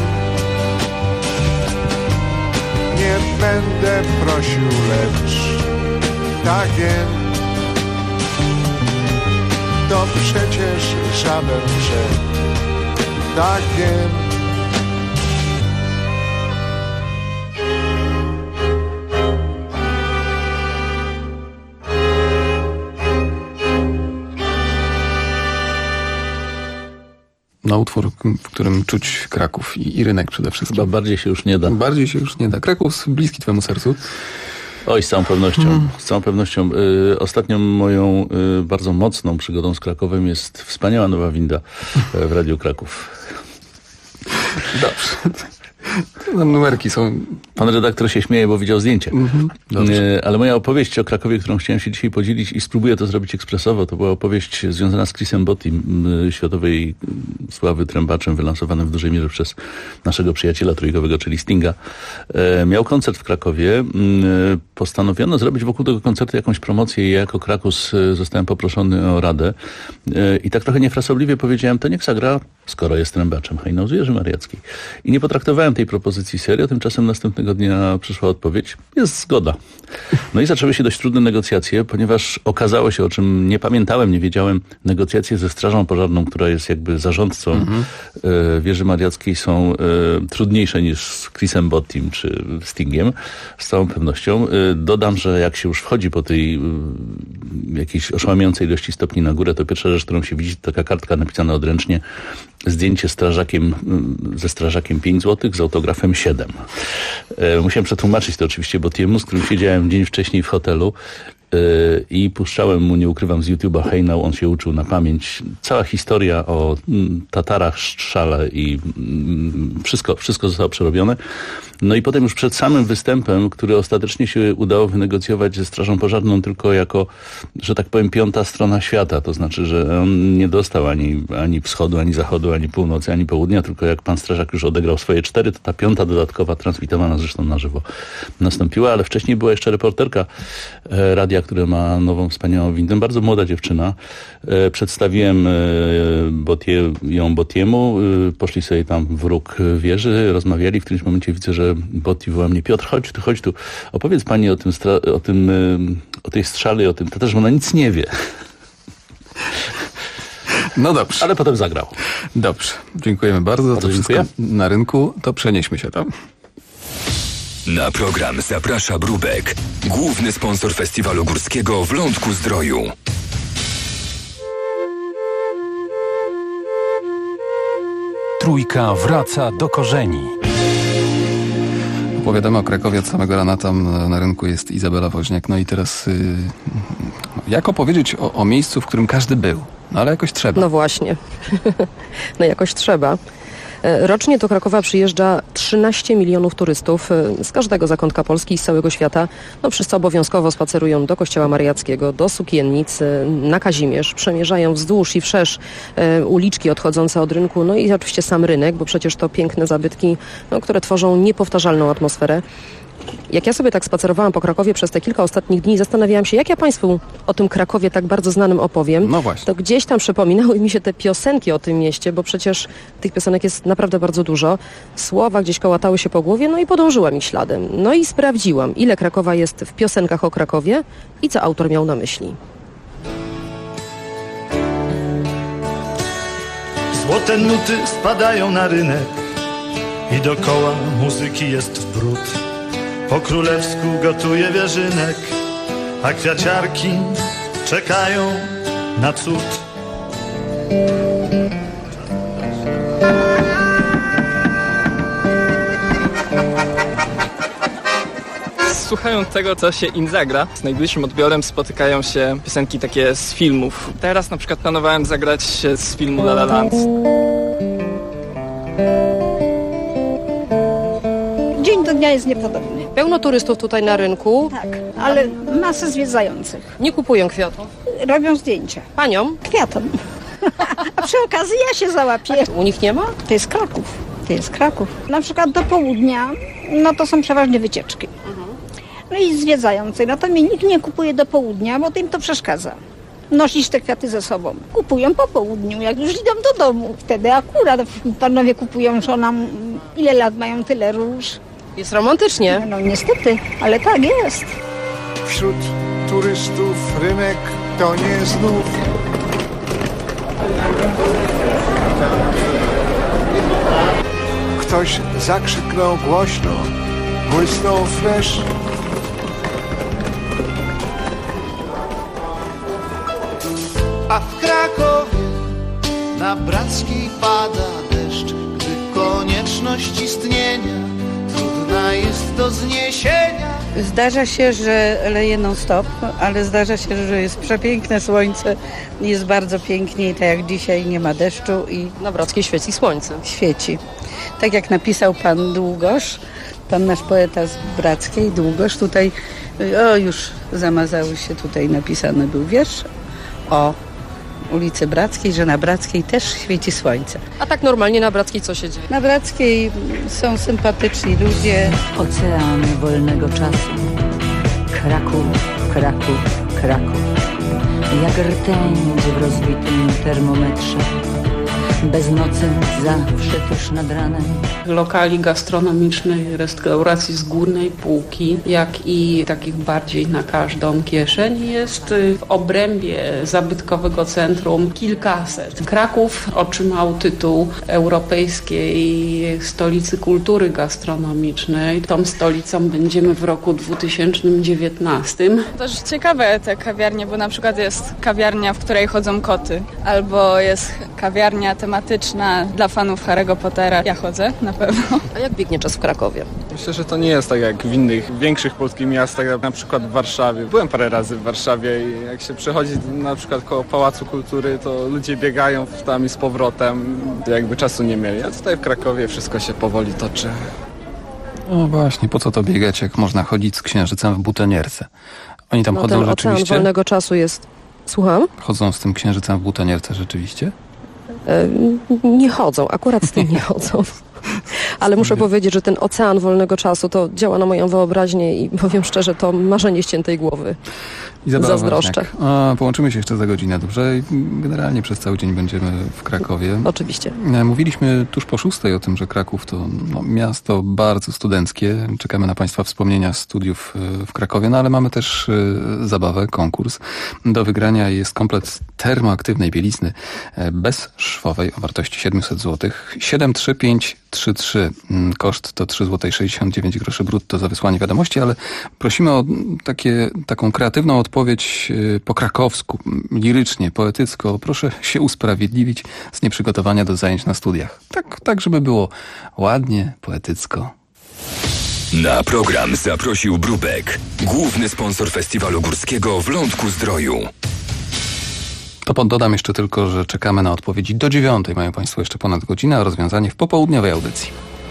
Nie będę prosił, lecz tak wiem. To przecież żaden grzech, tak wiem. Utwór, w którym czuć Kraków i rynek przede wszystkim. Chyba bardziej się już nie da. Bardziej się już nie da. Kraków bliski Twemu sercu. Oj, z całą pewnością. Z całą pewnością. Ostatnią moją bardzo mocną przygodą z Krakowem jest wspaniała nowa winda w Radiu Kraków. Dobrze. Numerki są... Pan redaktor się śmieje, bo widział zdjęcie. Ale moja opowieść o Krakowie, którą chciałem się dzisiaj podzielić i spróbuję to zrobić ekspresowo, to była opowieść związana z Chrisem Bottim, światowej sławy trębaczem, wylansowanym w dużej mierze przez naszego przyjaciela trójkowego, czyli Stinga. Miał koncert w Krakowie. Postanowiono zrobić wokół tego koncertu jakąś promocję i ja jako Krakus zostałem poproszony o radę. I tak trochę niefrasobliwie powiedziałem, to niech zagra, skoro jest trębaczem, hejnał z Jerzy Mariacki. I nie potraktowałem tej propozycji serio, tymczasem następnego dnia przyszła odpowiedź, jest zgoda. No i zaczęły się dość trudne negocjacje, ponieważ okazało się, o czym nie pamiętałem, nie wiedziałem, negocjacje ze Strażą Pożarną, która jest jakby zarządcą wieży Mariackiej, są trudniejsze niż z Chrisem Bottim czy Stingiem, z całą pewnością. Dodam, że jak się już wchodzi po tej jakiejś oszałamiającej ilości stopni na górę, to pierwsza rzecz, którą się widzi, to taka kartka napisana odręcznie, zdjęcie ze strażakiem 5 zł, z autografem 7. Musiałem przetłumaczyć to oczywiście Bottiemu, z którym siedziałem dzień wcześniej w hotelu i puszczałem mu, nie ukrywam, z YouTube'a hejnał, on się uczył na pamięć. Cała historia o Tatarach, Strzale i wszystko zostało przerobione. No i potem już przed samym występem, który ostatecznie się udało wynegocjować ze Strażą Pożarną tylko jako, że tak powiem, 5. strona świata. To znaczy, że on nie dostał ani wschodu, ani zachodu, ani północy, ani południa, tylko jak pan strażak już odegrał swoje 4, to ta 5. dodatkowa, transmitowana zresztą na żywo, nastąpiła. Ale wcześniej była jeszcze reporterka radia, które ma nową, wspaniałą windę. Bardzo młoda dziewczyna. Przedstawiłem ją Bottiemu. Poszli sobie tam w róg wieży, rozmawiali. W którymś momencie widzę, że Botti woła mnie: Piotr, chodź tu. Opowiedz pani o tej strzale i o tym Tatarze, ona nic nie wie. No dobrze. Ale potem zagrał. Dobrze. Dziękujemy bardzo. To wszystko na rynku. To przenieśmy się tam. Na program zaprasza Brubek, główny sponsor festiwalu górskiego w Lądku-Zdroju. Trójka wraca do korzeni. Opowiadamy o Krakowie od samego rana, tam na rynku jest Izabela Woźniak. No i teraz jak opowiedzieć o miejscu, w którym każdy był? No ale jakoś trzeba. No właśnie. No jakoś trzeba. Rocznie do Krakowa przyjeżdża 13 milionów turystów z każdego zakątka Polski i z całego świata. No wszyscy obowiązkowo spacerują do Kościoła Mariackiego, do Sukiennicy, na Kazimierz, przemierzają wzdłuż i wszerz uliczki odchodzące od rynku, no i oczywiście sam rynek, bo przecież to piękne zabytki, które tworzą niepowtarzalną atmosferę. Jak ja sobie tak spacerowałam po Krakowie przez te kilka ostatnich dni, zastanawiałam się, jak ja Państwu o tym Krakowie tak bardzo znanym opowiem. No właśnie. To gdzieś tam przypominały mi się te piosenki o tym mieście, bo przecież tych piosenek jest naprawdę bardzo dużo. Słowa gdzieś kołatały się po głowie, no i podążyłam ich śladem. No i sprawdziłam, ile Krakowa jest w piosenkach o Krakowie i co autor miał na myśli. Złote nuty spadają na rynek i dokoła muzyki jest w bród. Po królewsku gotuje wierzynek, a kwiaciarki czekają na cud. Słuchają tego, co się im zagra. Z najbliższym odbiorem spotykają się piosenki takie z filmów. Teraz na przykład planowałem zagrać z filmu La La Land. Dzień do dnia jest niepodobny. Pełno turystów tutaj na rynku. Tak, ale masę zwiedzających. Nie kupują kwiatów. Robią zdjęcia. Paniom? Kwiatom. A przy okazji ja się załapię. U nich nie ma? To jest Kraków. To jest Kraków. Na przykład do południa, no to są przeważnie wycieczki. No i zwiedzający. No to mnie nikt nie kupuje do południa, bo to im to przeszkadza. Nosić te kwiaty ze sobą. Kupują po południu, jak już idą do domu. Wtedy akurat panowie kupują żonam, ile lat mają, tyle róż. Jest romantycznie. No niestety, ale tak jest. Wśród turystów rynek to nie znów. Ktoś zakrzyknął głośno, błysnął fresh. A w Krakowie na Brackiej pada deszcz, gdy konieczność istnienia trudna jest do zniesienia. Zdarza się, że leje non-stop, ale zdarza się, że jest przepiękne słońce, jest bardzo pięknie i tak jak dzisiaj nie ma deszczu i na Brackiej świeci słońce. Świeci. Tak jak napisał pan Długosz, pan nasz poeta z Brackiej, Długosz, tutaj już zamazały się, tutaj napisany był wiersz o ulicy Brackiej, że na Brackiej też świeci słońce. A tak normalnie na Brackiej co się dzieje? Na Brackiej są sympatyczni ludzie. Ocean wolnego czasu. Kraków, Kraków, Kraków. Jak rtęć w rozbitym termometrze. Bez nocy zawsze tuż nad ranem. Lokali gastronomicznych, restauracji z górnej półki, jak i takich bardziej na każdą kieszeń jest w obrębie zabytkowego centrum kilkaset. Kraków otrzymał tytuł Europejskiej Stolicy Kultury Gastronomicznej. Tą stolicą będziemy w roku 2019. Też ciekawe te kawiarnie, bo na przykład jest kawiarnia, w której chodzą koty, albo jest kawiarnia tematyczna dla fanów Harry'ego Pottera. Ja chodzę, na pewno. A jak biegnie czas w Krakowie? Myślę, że to nie jest tak jak w innych, większych polskich miastach, jak na przykład w Warszawie. Byłem parę razy w Warszawie i jak się przechodzi na przykład koło Pałacu Kultury, to ludzie biegają tam i z powrotem, jakby czasu nie mieli. A tutaj w Krakowie wszystko się powoli toczy. No właśnie, po co to biegać, jak można chodzić z księżycem w butonierce? Oni tam chodzą ten rzeczywiście? Ocean wolnego czasu jest... Słucham? Chodzą z tym księżycem w butonierce rzeczywiście? Nie chodzą, akurat z tym nie chodzą. Ale muszę powiedzieć, że ten ocean wolnego czasu to działa na moją wyobraźnię i powiem szczerze, to marzenie ściętej głowy. Zazdroszczę. Połączymy się jeszcze za godzinę, dobrze? Generalnie przez cały dzień będziemy w Krakowie. Oczywiście. Mówiliśmy tuż po 6 o tym, że Kraków to miasto bardzo studenckie. Czekamy na Państwa wspomnienia z studiów w Krakowie, no ale mamy też zabawę, konkurs. Do wygrania jest komplet termoaktywnej bielizny bezszwowej o wartości 700 zł. 73533. Koszt to 3,69 zł brutto za wysłanie wiadomości, ale prosimy o taką kreatywną odpowiedź po krakowsku, lirycznie, poetycko. Proszę się usprawiedliwić z nieprzygotowania do zajęć na studiach. Tak, żeby było ładnie, poetycko. Na program zaprosił Brubek, główny sponsor festiwalu górskiego w Lądku-Zdroju. To poddodam jeszcze tylko, że czekamy na odpowiedzi do 9. Mają Państwo jeszcze ponad godzinę, a rozwiązanie w popołudniowej audycji.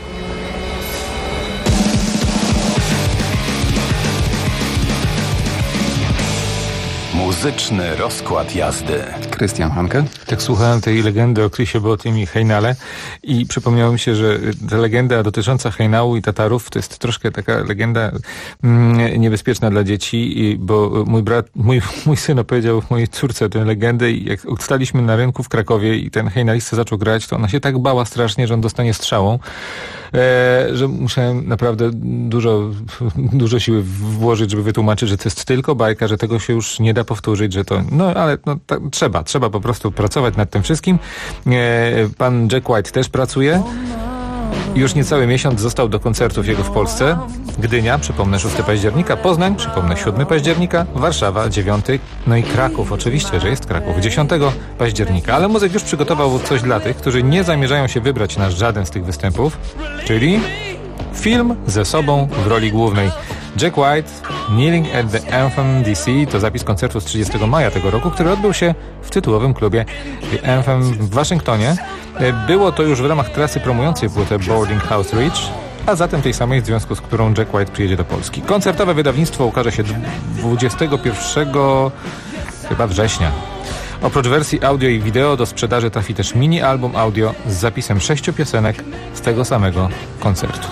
Muzyczny rozkład jazdy. Krystian Hanke. Tak słuchałem tej legendy o Chrisie Bottym i Hejnale i przypomniało mi się, że ta legenda dotycząca Hejnału i Tatarów to jest troszkę taka legenda niebezpieczna dla dzieci, bo mój syn opowiedział mojej córce tę legendę i jak staliśmy na rynku w Krakowie i ten hejnalista zaczął grać, to ona się tak bała strasznie, że on dostanie strzałą, że musiałem naprawdę dużo siły włożyć, żeby wytłumaczyć, że to jest tylko bajka, że tego się już nie da powtórzyć, że to, trzeba po prostu pracować nad tym wszystkim. Pan Jack White też pracuje. Już niecały miesiąc został do koncertów jego w Polsce. Gdynia, przypomnę 6 października, Poznań, przypomnę 7 października, Warszawa 9, no i Kraków, oczywiście, że jest Kraków 10 października, ale muzyk już przygotował coś dla tych, którzy nie zamierzają się wybrać na żaden z tych występów, czyli film ze sobą w roli głównej. Jack White, Kneeling at the Anthem DC to zapis koncertu z 30 maja tego roku, który odbył się w tytułowym klubie The Anthem w Waszyngtonie. Było to już w ramach trasy promującej płytę Boarding House Reach, a zatem tej samej, w związku z którą Jack White przyjedzie do Polski. Koncertowe wydawnictwo ukaże się 21 chyba września. Oprócz wersji audio i wideo do sprzedaży trafi też mini-album audio z zapisem 6 piosenek z tego samego koncertu.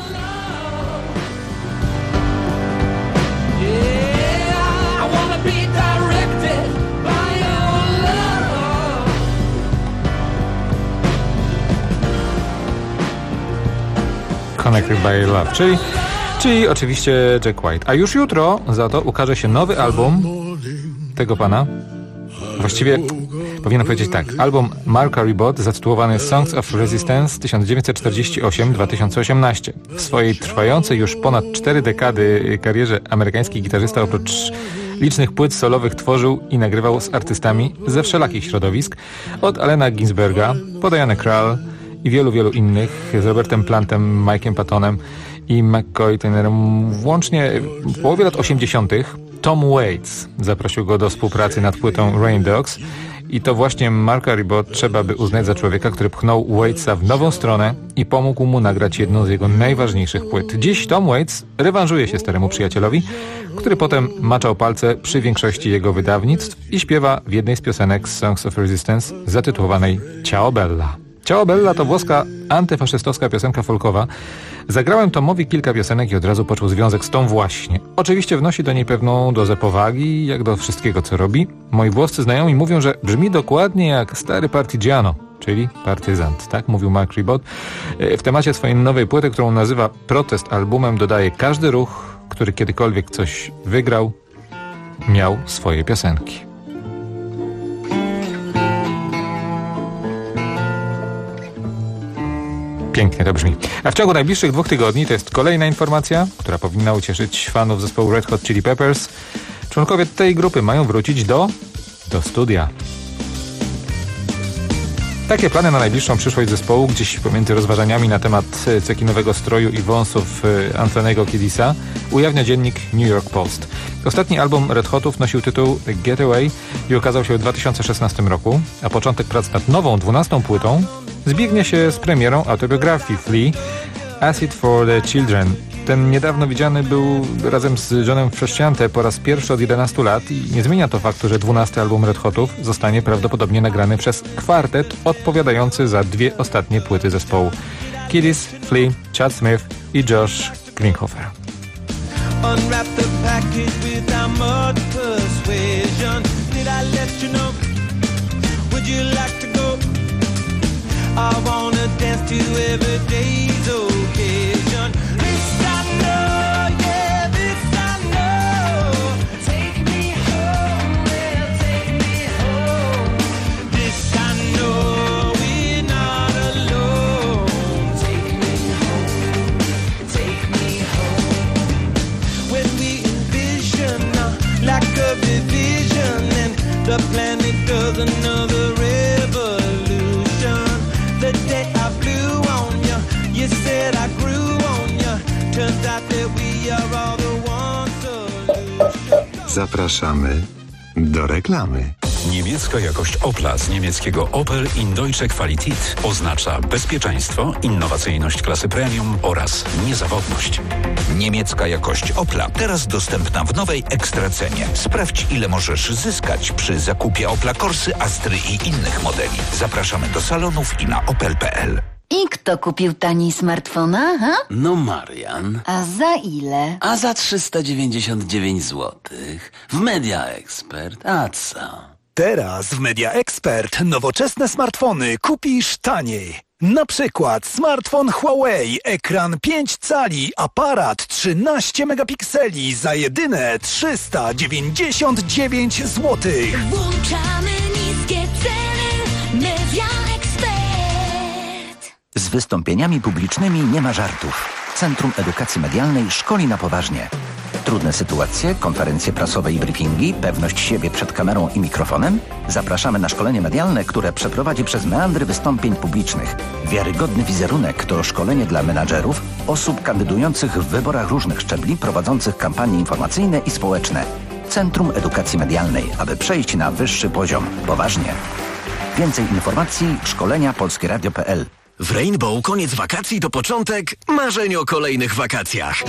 Connected by Love, czyli oczywiście Jack White. A już jutro za to ukaże się nowy album tego pana. Właściwie powinienem powiedzieć tak. Album Marka Ribot zatytułowany Songs of Resistance 1948-2018. W swojej trwającej już ponad 4 dekady karierze amerykański gitarzysta oprócz licznych płyt solowych tworzył i nagrywał z artystami ze wszelakich środowisk. Od Allena Ginsberga po Dianę Krall i wielu innych, z Robertem Plantem, Mike'em Pattonem i McCoy Tynerem. Włącznie w połowie lat 80. Tom Waits zaprosił go do współpracy nad płytą Rain Dogs i to właśnie Marka Ribot trzeba by uznać za człowieka, który pchnął Waitsa w nową stronę i pomógł mu nagrać jedną z jego najważniejszych płyt. Dziś Tom Waits rewanżuje się staremu przyjacielowi, który potem maczał palce przy większości jego wydawnictw i śpiewa w jednej z piosenek z Songs of Resistance zatytułowanej Ciao Bella. Ciao Bella to włoska antyfaszystowska piosenka folkowa. Zagrałem Tomowi kilka piosenek i od razu poczuł związek z tą właśnie. Oczywiście wnosi do niej pewną dozę powagi, jak do wszystkiego, co robi. Moi włoscy znajomi mówią, że brzmi dokładnie jak stary partigiano, czyli partyzant, tak mówił Mark Ribot. W temacie swojej nowej płyty, którą nazywa Protest albumem, dodaje: każdy ruch, który kiedykolwiek coś wygrał, miał swoje piosenki. Pięknie to brzmi. A w ciągu najbliższych 2 tygodni to jest kolejna informacja, która powinna ucieszyć fanów zespołu Red Hot Chili Peppers. Członkowie tej grupy mają wrócić do studia. Takie plany na najbliższą przyszłość zespołu, gdzieś pomiędzy rozważaniami na temat cekinowego stroju i wąsów Anthony'ego Kiddisa, ujawnia dziennik New York Post. Ostatni album Red Hotów nosił tytuł Getaway i ukazał się w 2016 roku, a początek prac nad nową, 12. płytą zbiegnie się z premierą autobiografii Flea, Acid for the Children. Ten niedawno widziany był razem z Johnem Frusciante po raz pierwszy od 11 lat i nie zmienia to faktu, że 12. album Red Hotów zostanie prawdopodobnie nagrany przez kwartet odpowiadający za 2 ostatnie płyty zespołu: Kiddis, Flea, Chad Smith i Josh Klinghoffer. Unwrap the package without much persuasion. Did I let you know? Would you like to go? I wanna dance to every day's occasion. This I know, yeah, this I know. Take me home, well, take me home. This I know, we're not alone. Take me home. When we envision like a division, and the planet does another revolution. The day I blew on you, you said I grew on you. Turns out that we are all the one solution. Zapraszamy do reklamy. Niemiecka jakość Opla z niemieckiego Opel in Deutsche Qualität oznacza bezpieczeństwo, innowacyjność klasy premium oraz niezawodność. Niemiecka jakość Opla teraz dostępna w nowej ekstracenie. Sprawdź, ile możesz zyskać przy zakupie Opla Corsy, Astry i innych modeli. Zapraszamy do salonów i na opel.pl. I kto kupił taniej smartfona, ha? No Marian. A za ile? A za 399 zł. W Media Expert. A co? Teraz w Media Expert nowoczesne smartfony kupisz taniej. Na przykład smartfon Huawei, ekran 5 cali, aparat 13 megapikseli za jedyne 399 zł. Włączamy niskie ceny. Media Expert. Z wystąpieniami publicznymi nie ma żartów. Centrum Edukacji Medialnej szkoli na poważnie. Trudne sytuacje, konferencje prasowe i briefingi, pewność siebie przed kamerą i mikrofonem? Zapraszamy na szkolenie medialne, które przeprowadzi przez meandry wystąpień publicznych. Wiarygodny wizerunek to szkolenie dla menadżerów, osób kandydujących w wyborach różnych szczebli, prowadzących kampanie informacyjne i społeczne. Centrum Edukacji Medialnej, aby przejść na wyższy poziom. Poważnie. Więcej informacji szkolenia polskieradio.pl. W Rainbow koniec wakacji to początek marzeń o kolejnych wakacjach.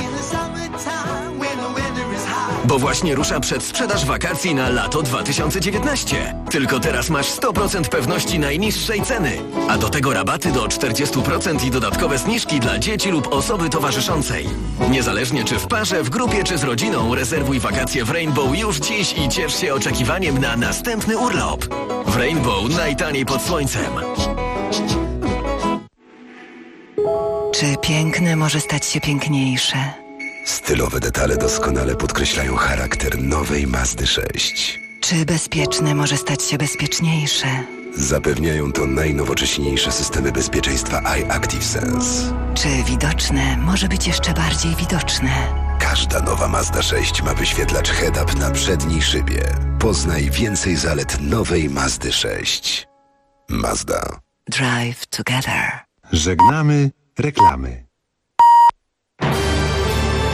Bo właśnie rusza przedsprzedaż wakacji na lato 2019. Tylko teraz masz 100% pewności najniższej ceny. A do tego rabaty do 40% i dodatkowe zniżki dla dzieci lub osoby towarzyszącej. Niezależnie czy w parze, w grupie czy z rodziną, rezerwuj wakacje w Rainbow już dziś i ciesz się oczekiwaniem na następny urlop. W Rainbow najtaniej pod słońcem. Czy piękne może stać się piękniejsze? Stylowe detale doskonale podkreślają charakter nowej Mazdy 6. Czy bezpieczne może stać się bezpieczniejsze? Zapewniają to najnowocześniejsze systemy bezpieczeństwa iActive Sense. Czy widoczne może być jeszcze bardziej widoczne? Każda nowa Mazda 6 ma wyświetlacz head-up na przedniej szybie. Poznaj więcej zalet nowej Mazdy 6. Mazda. Drive together. Żegnamy reklamy.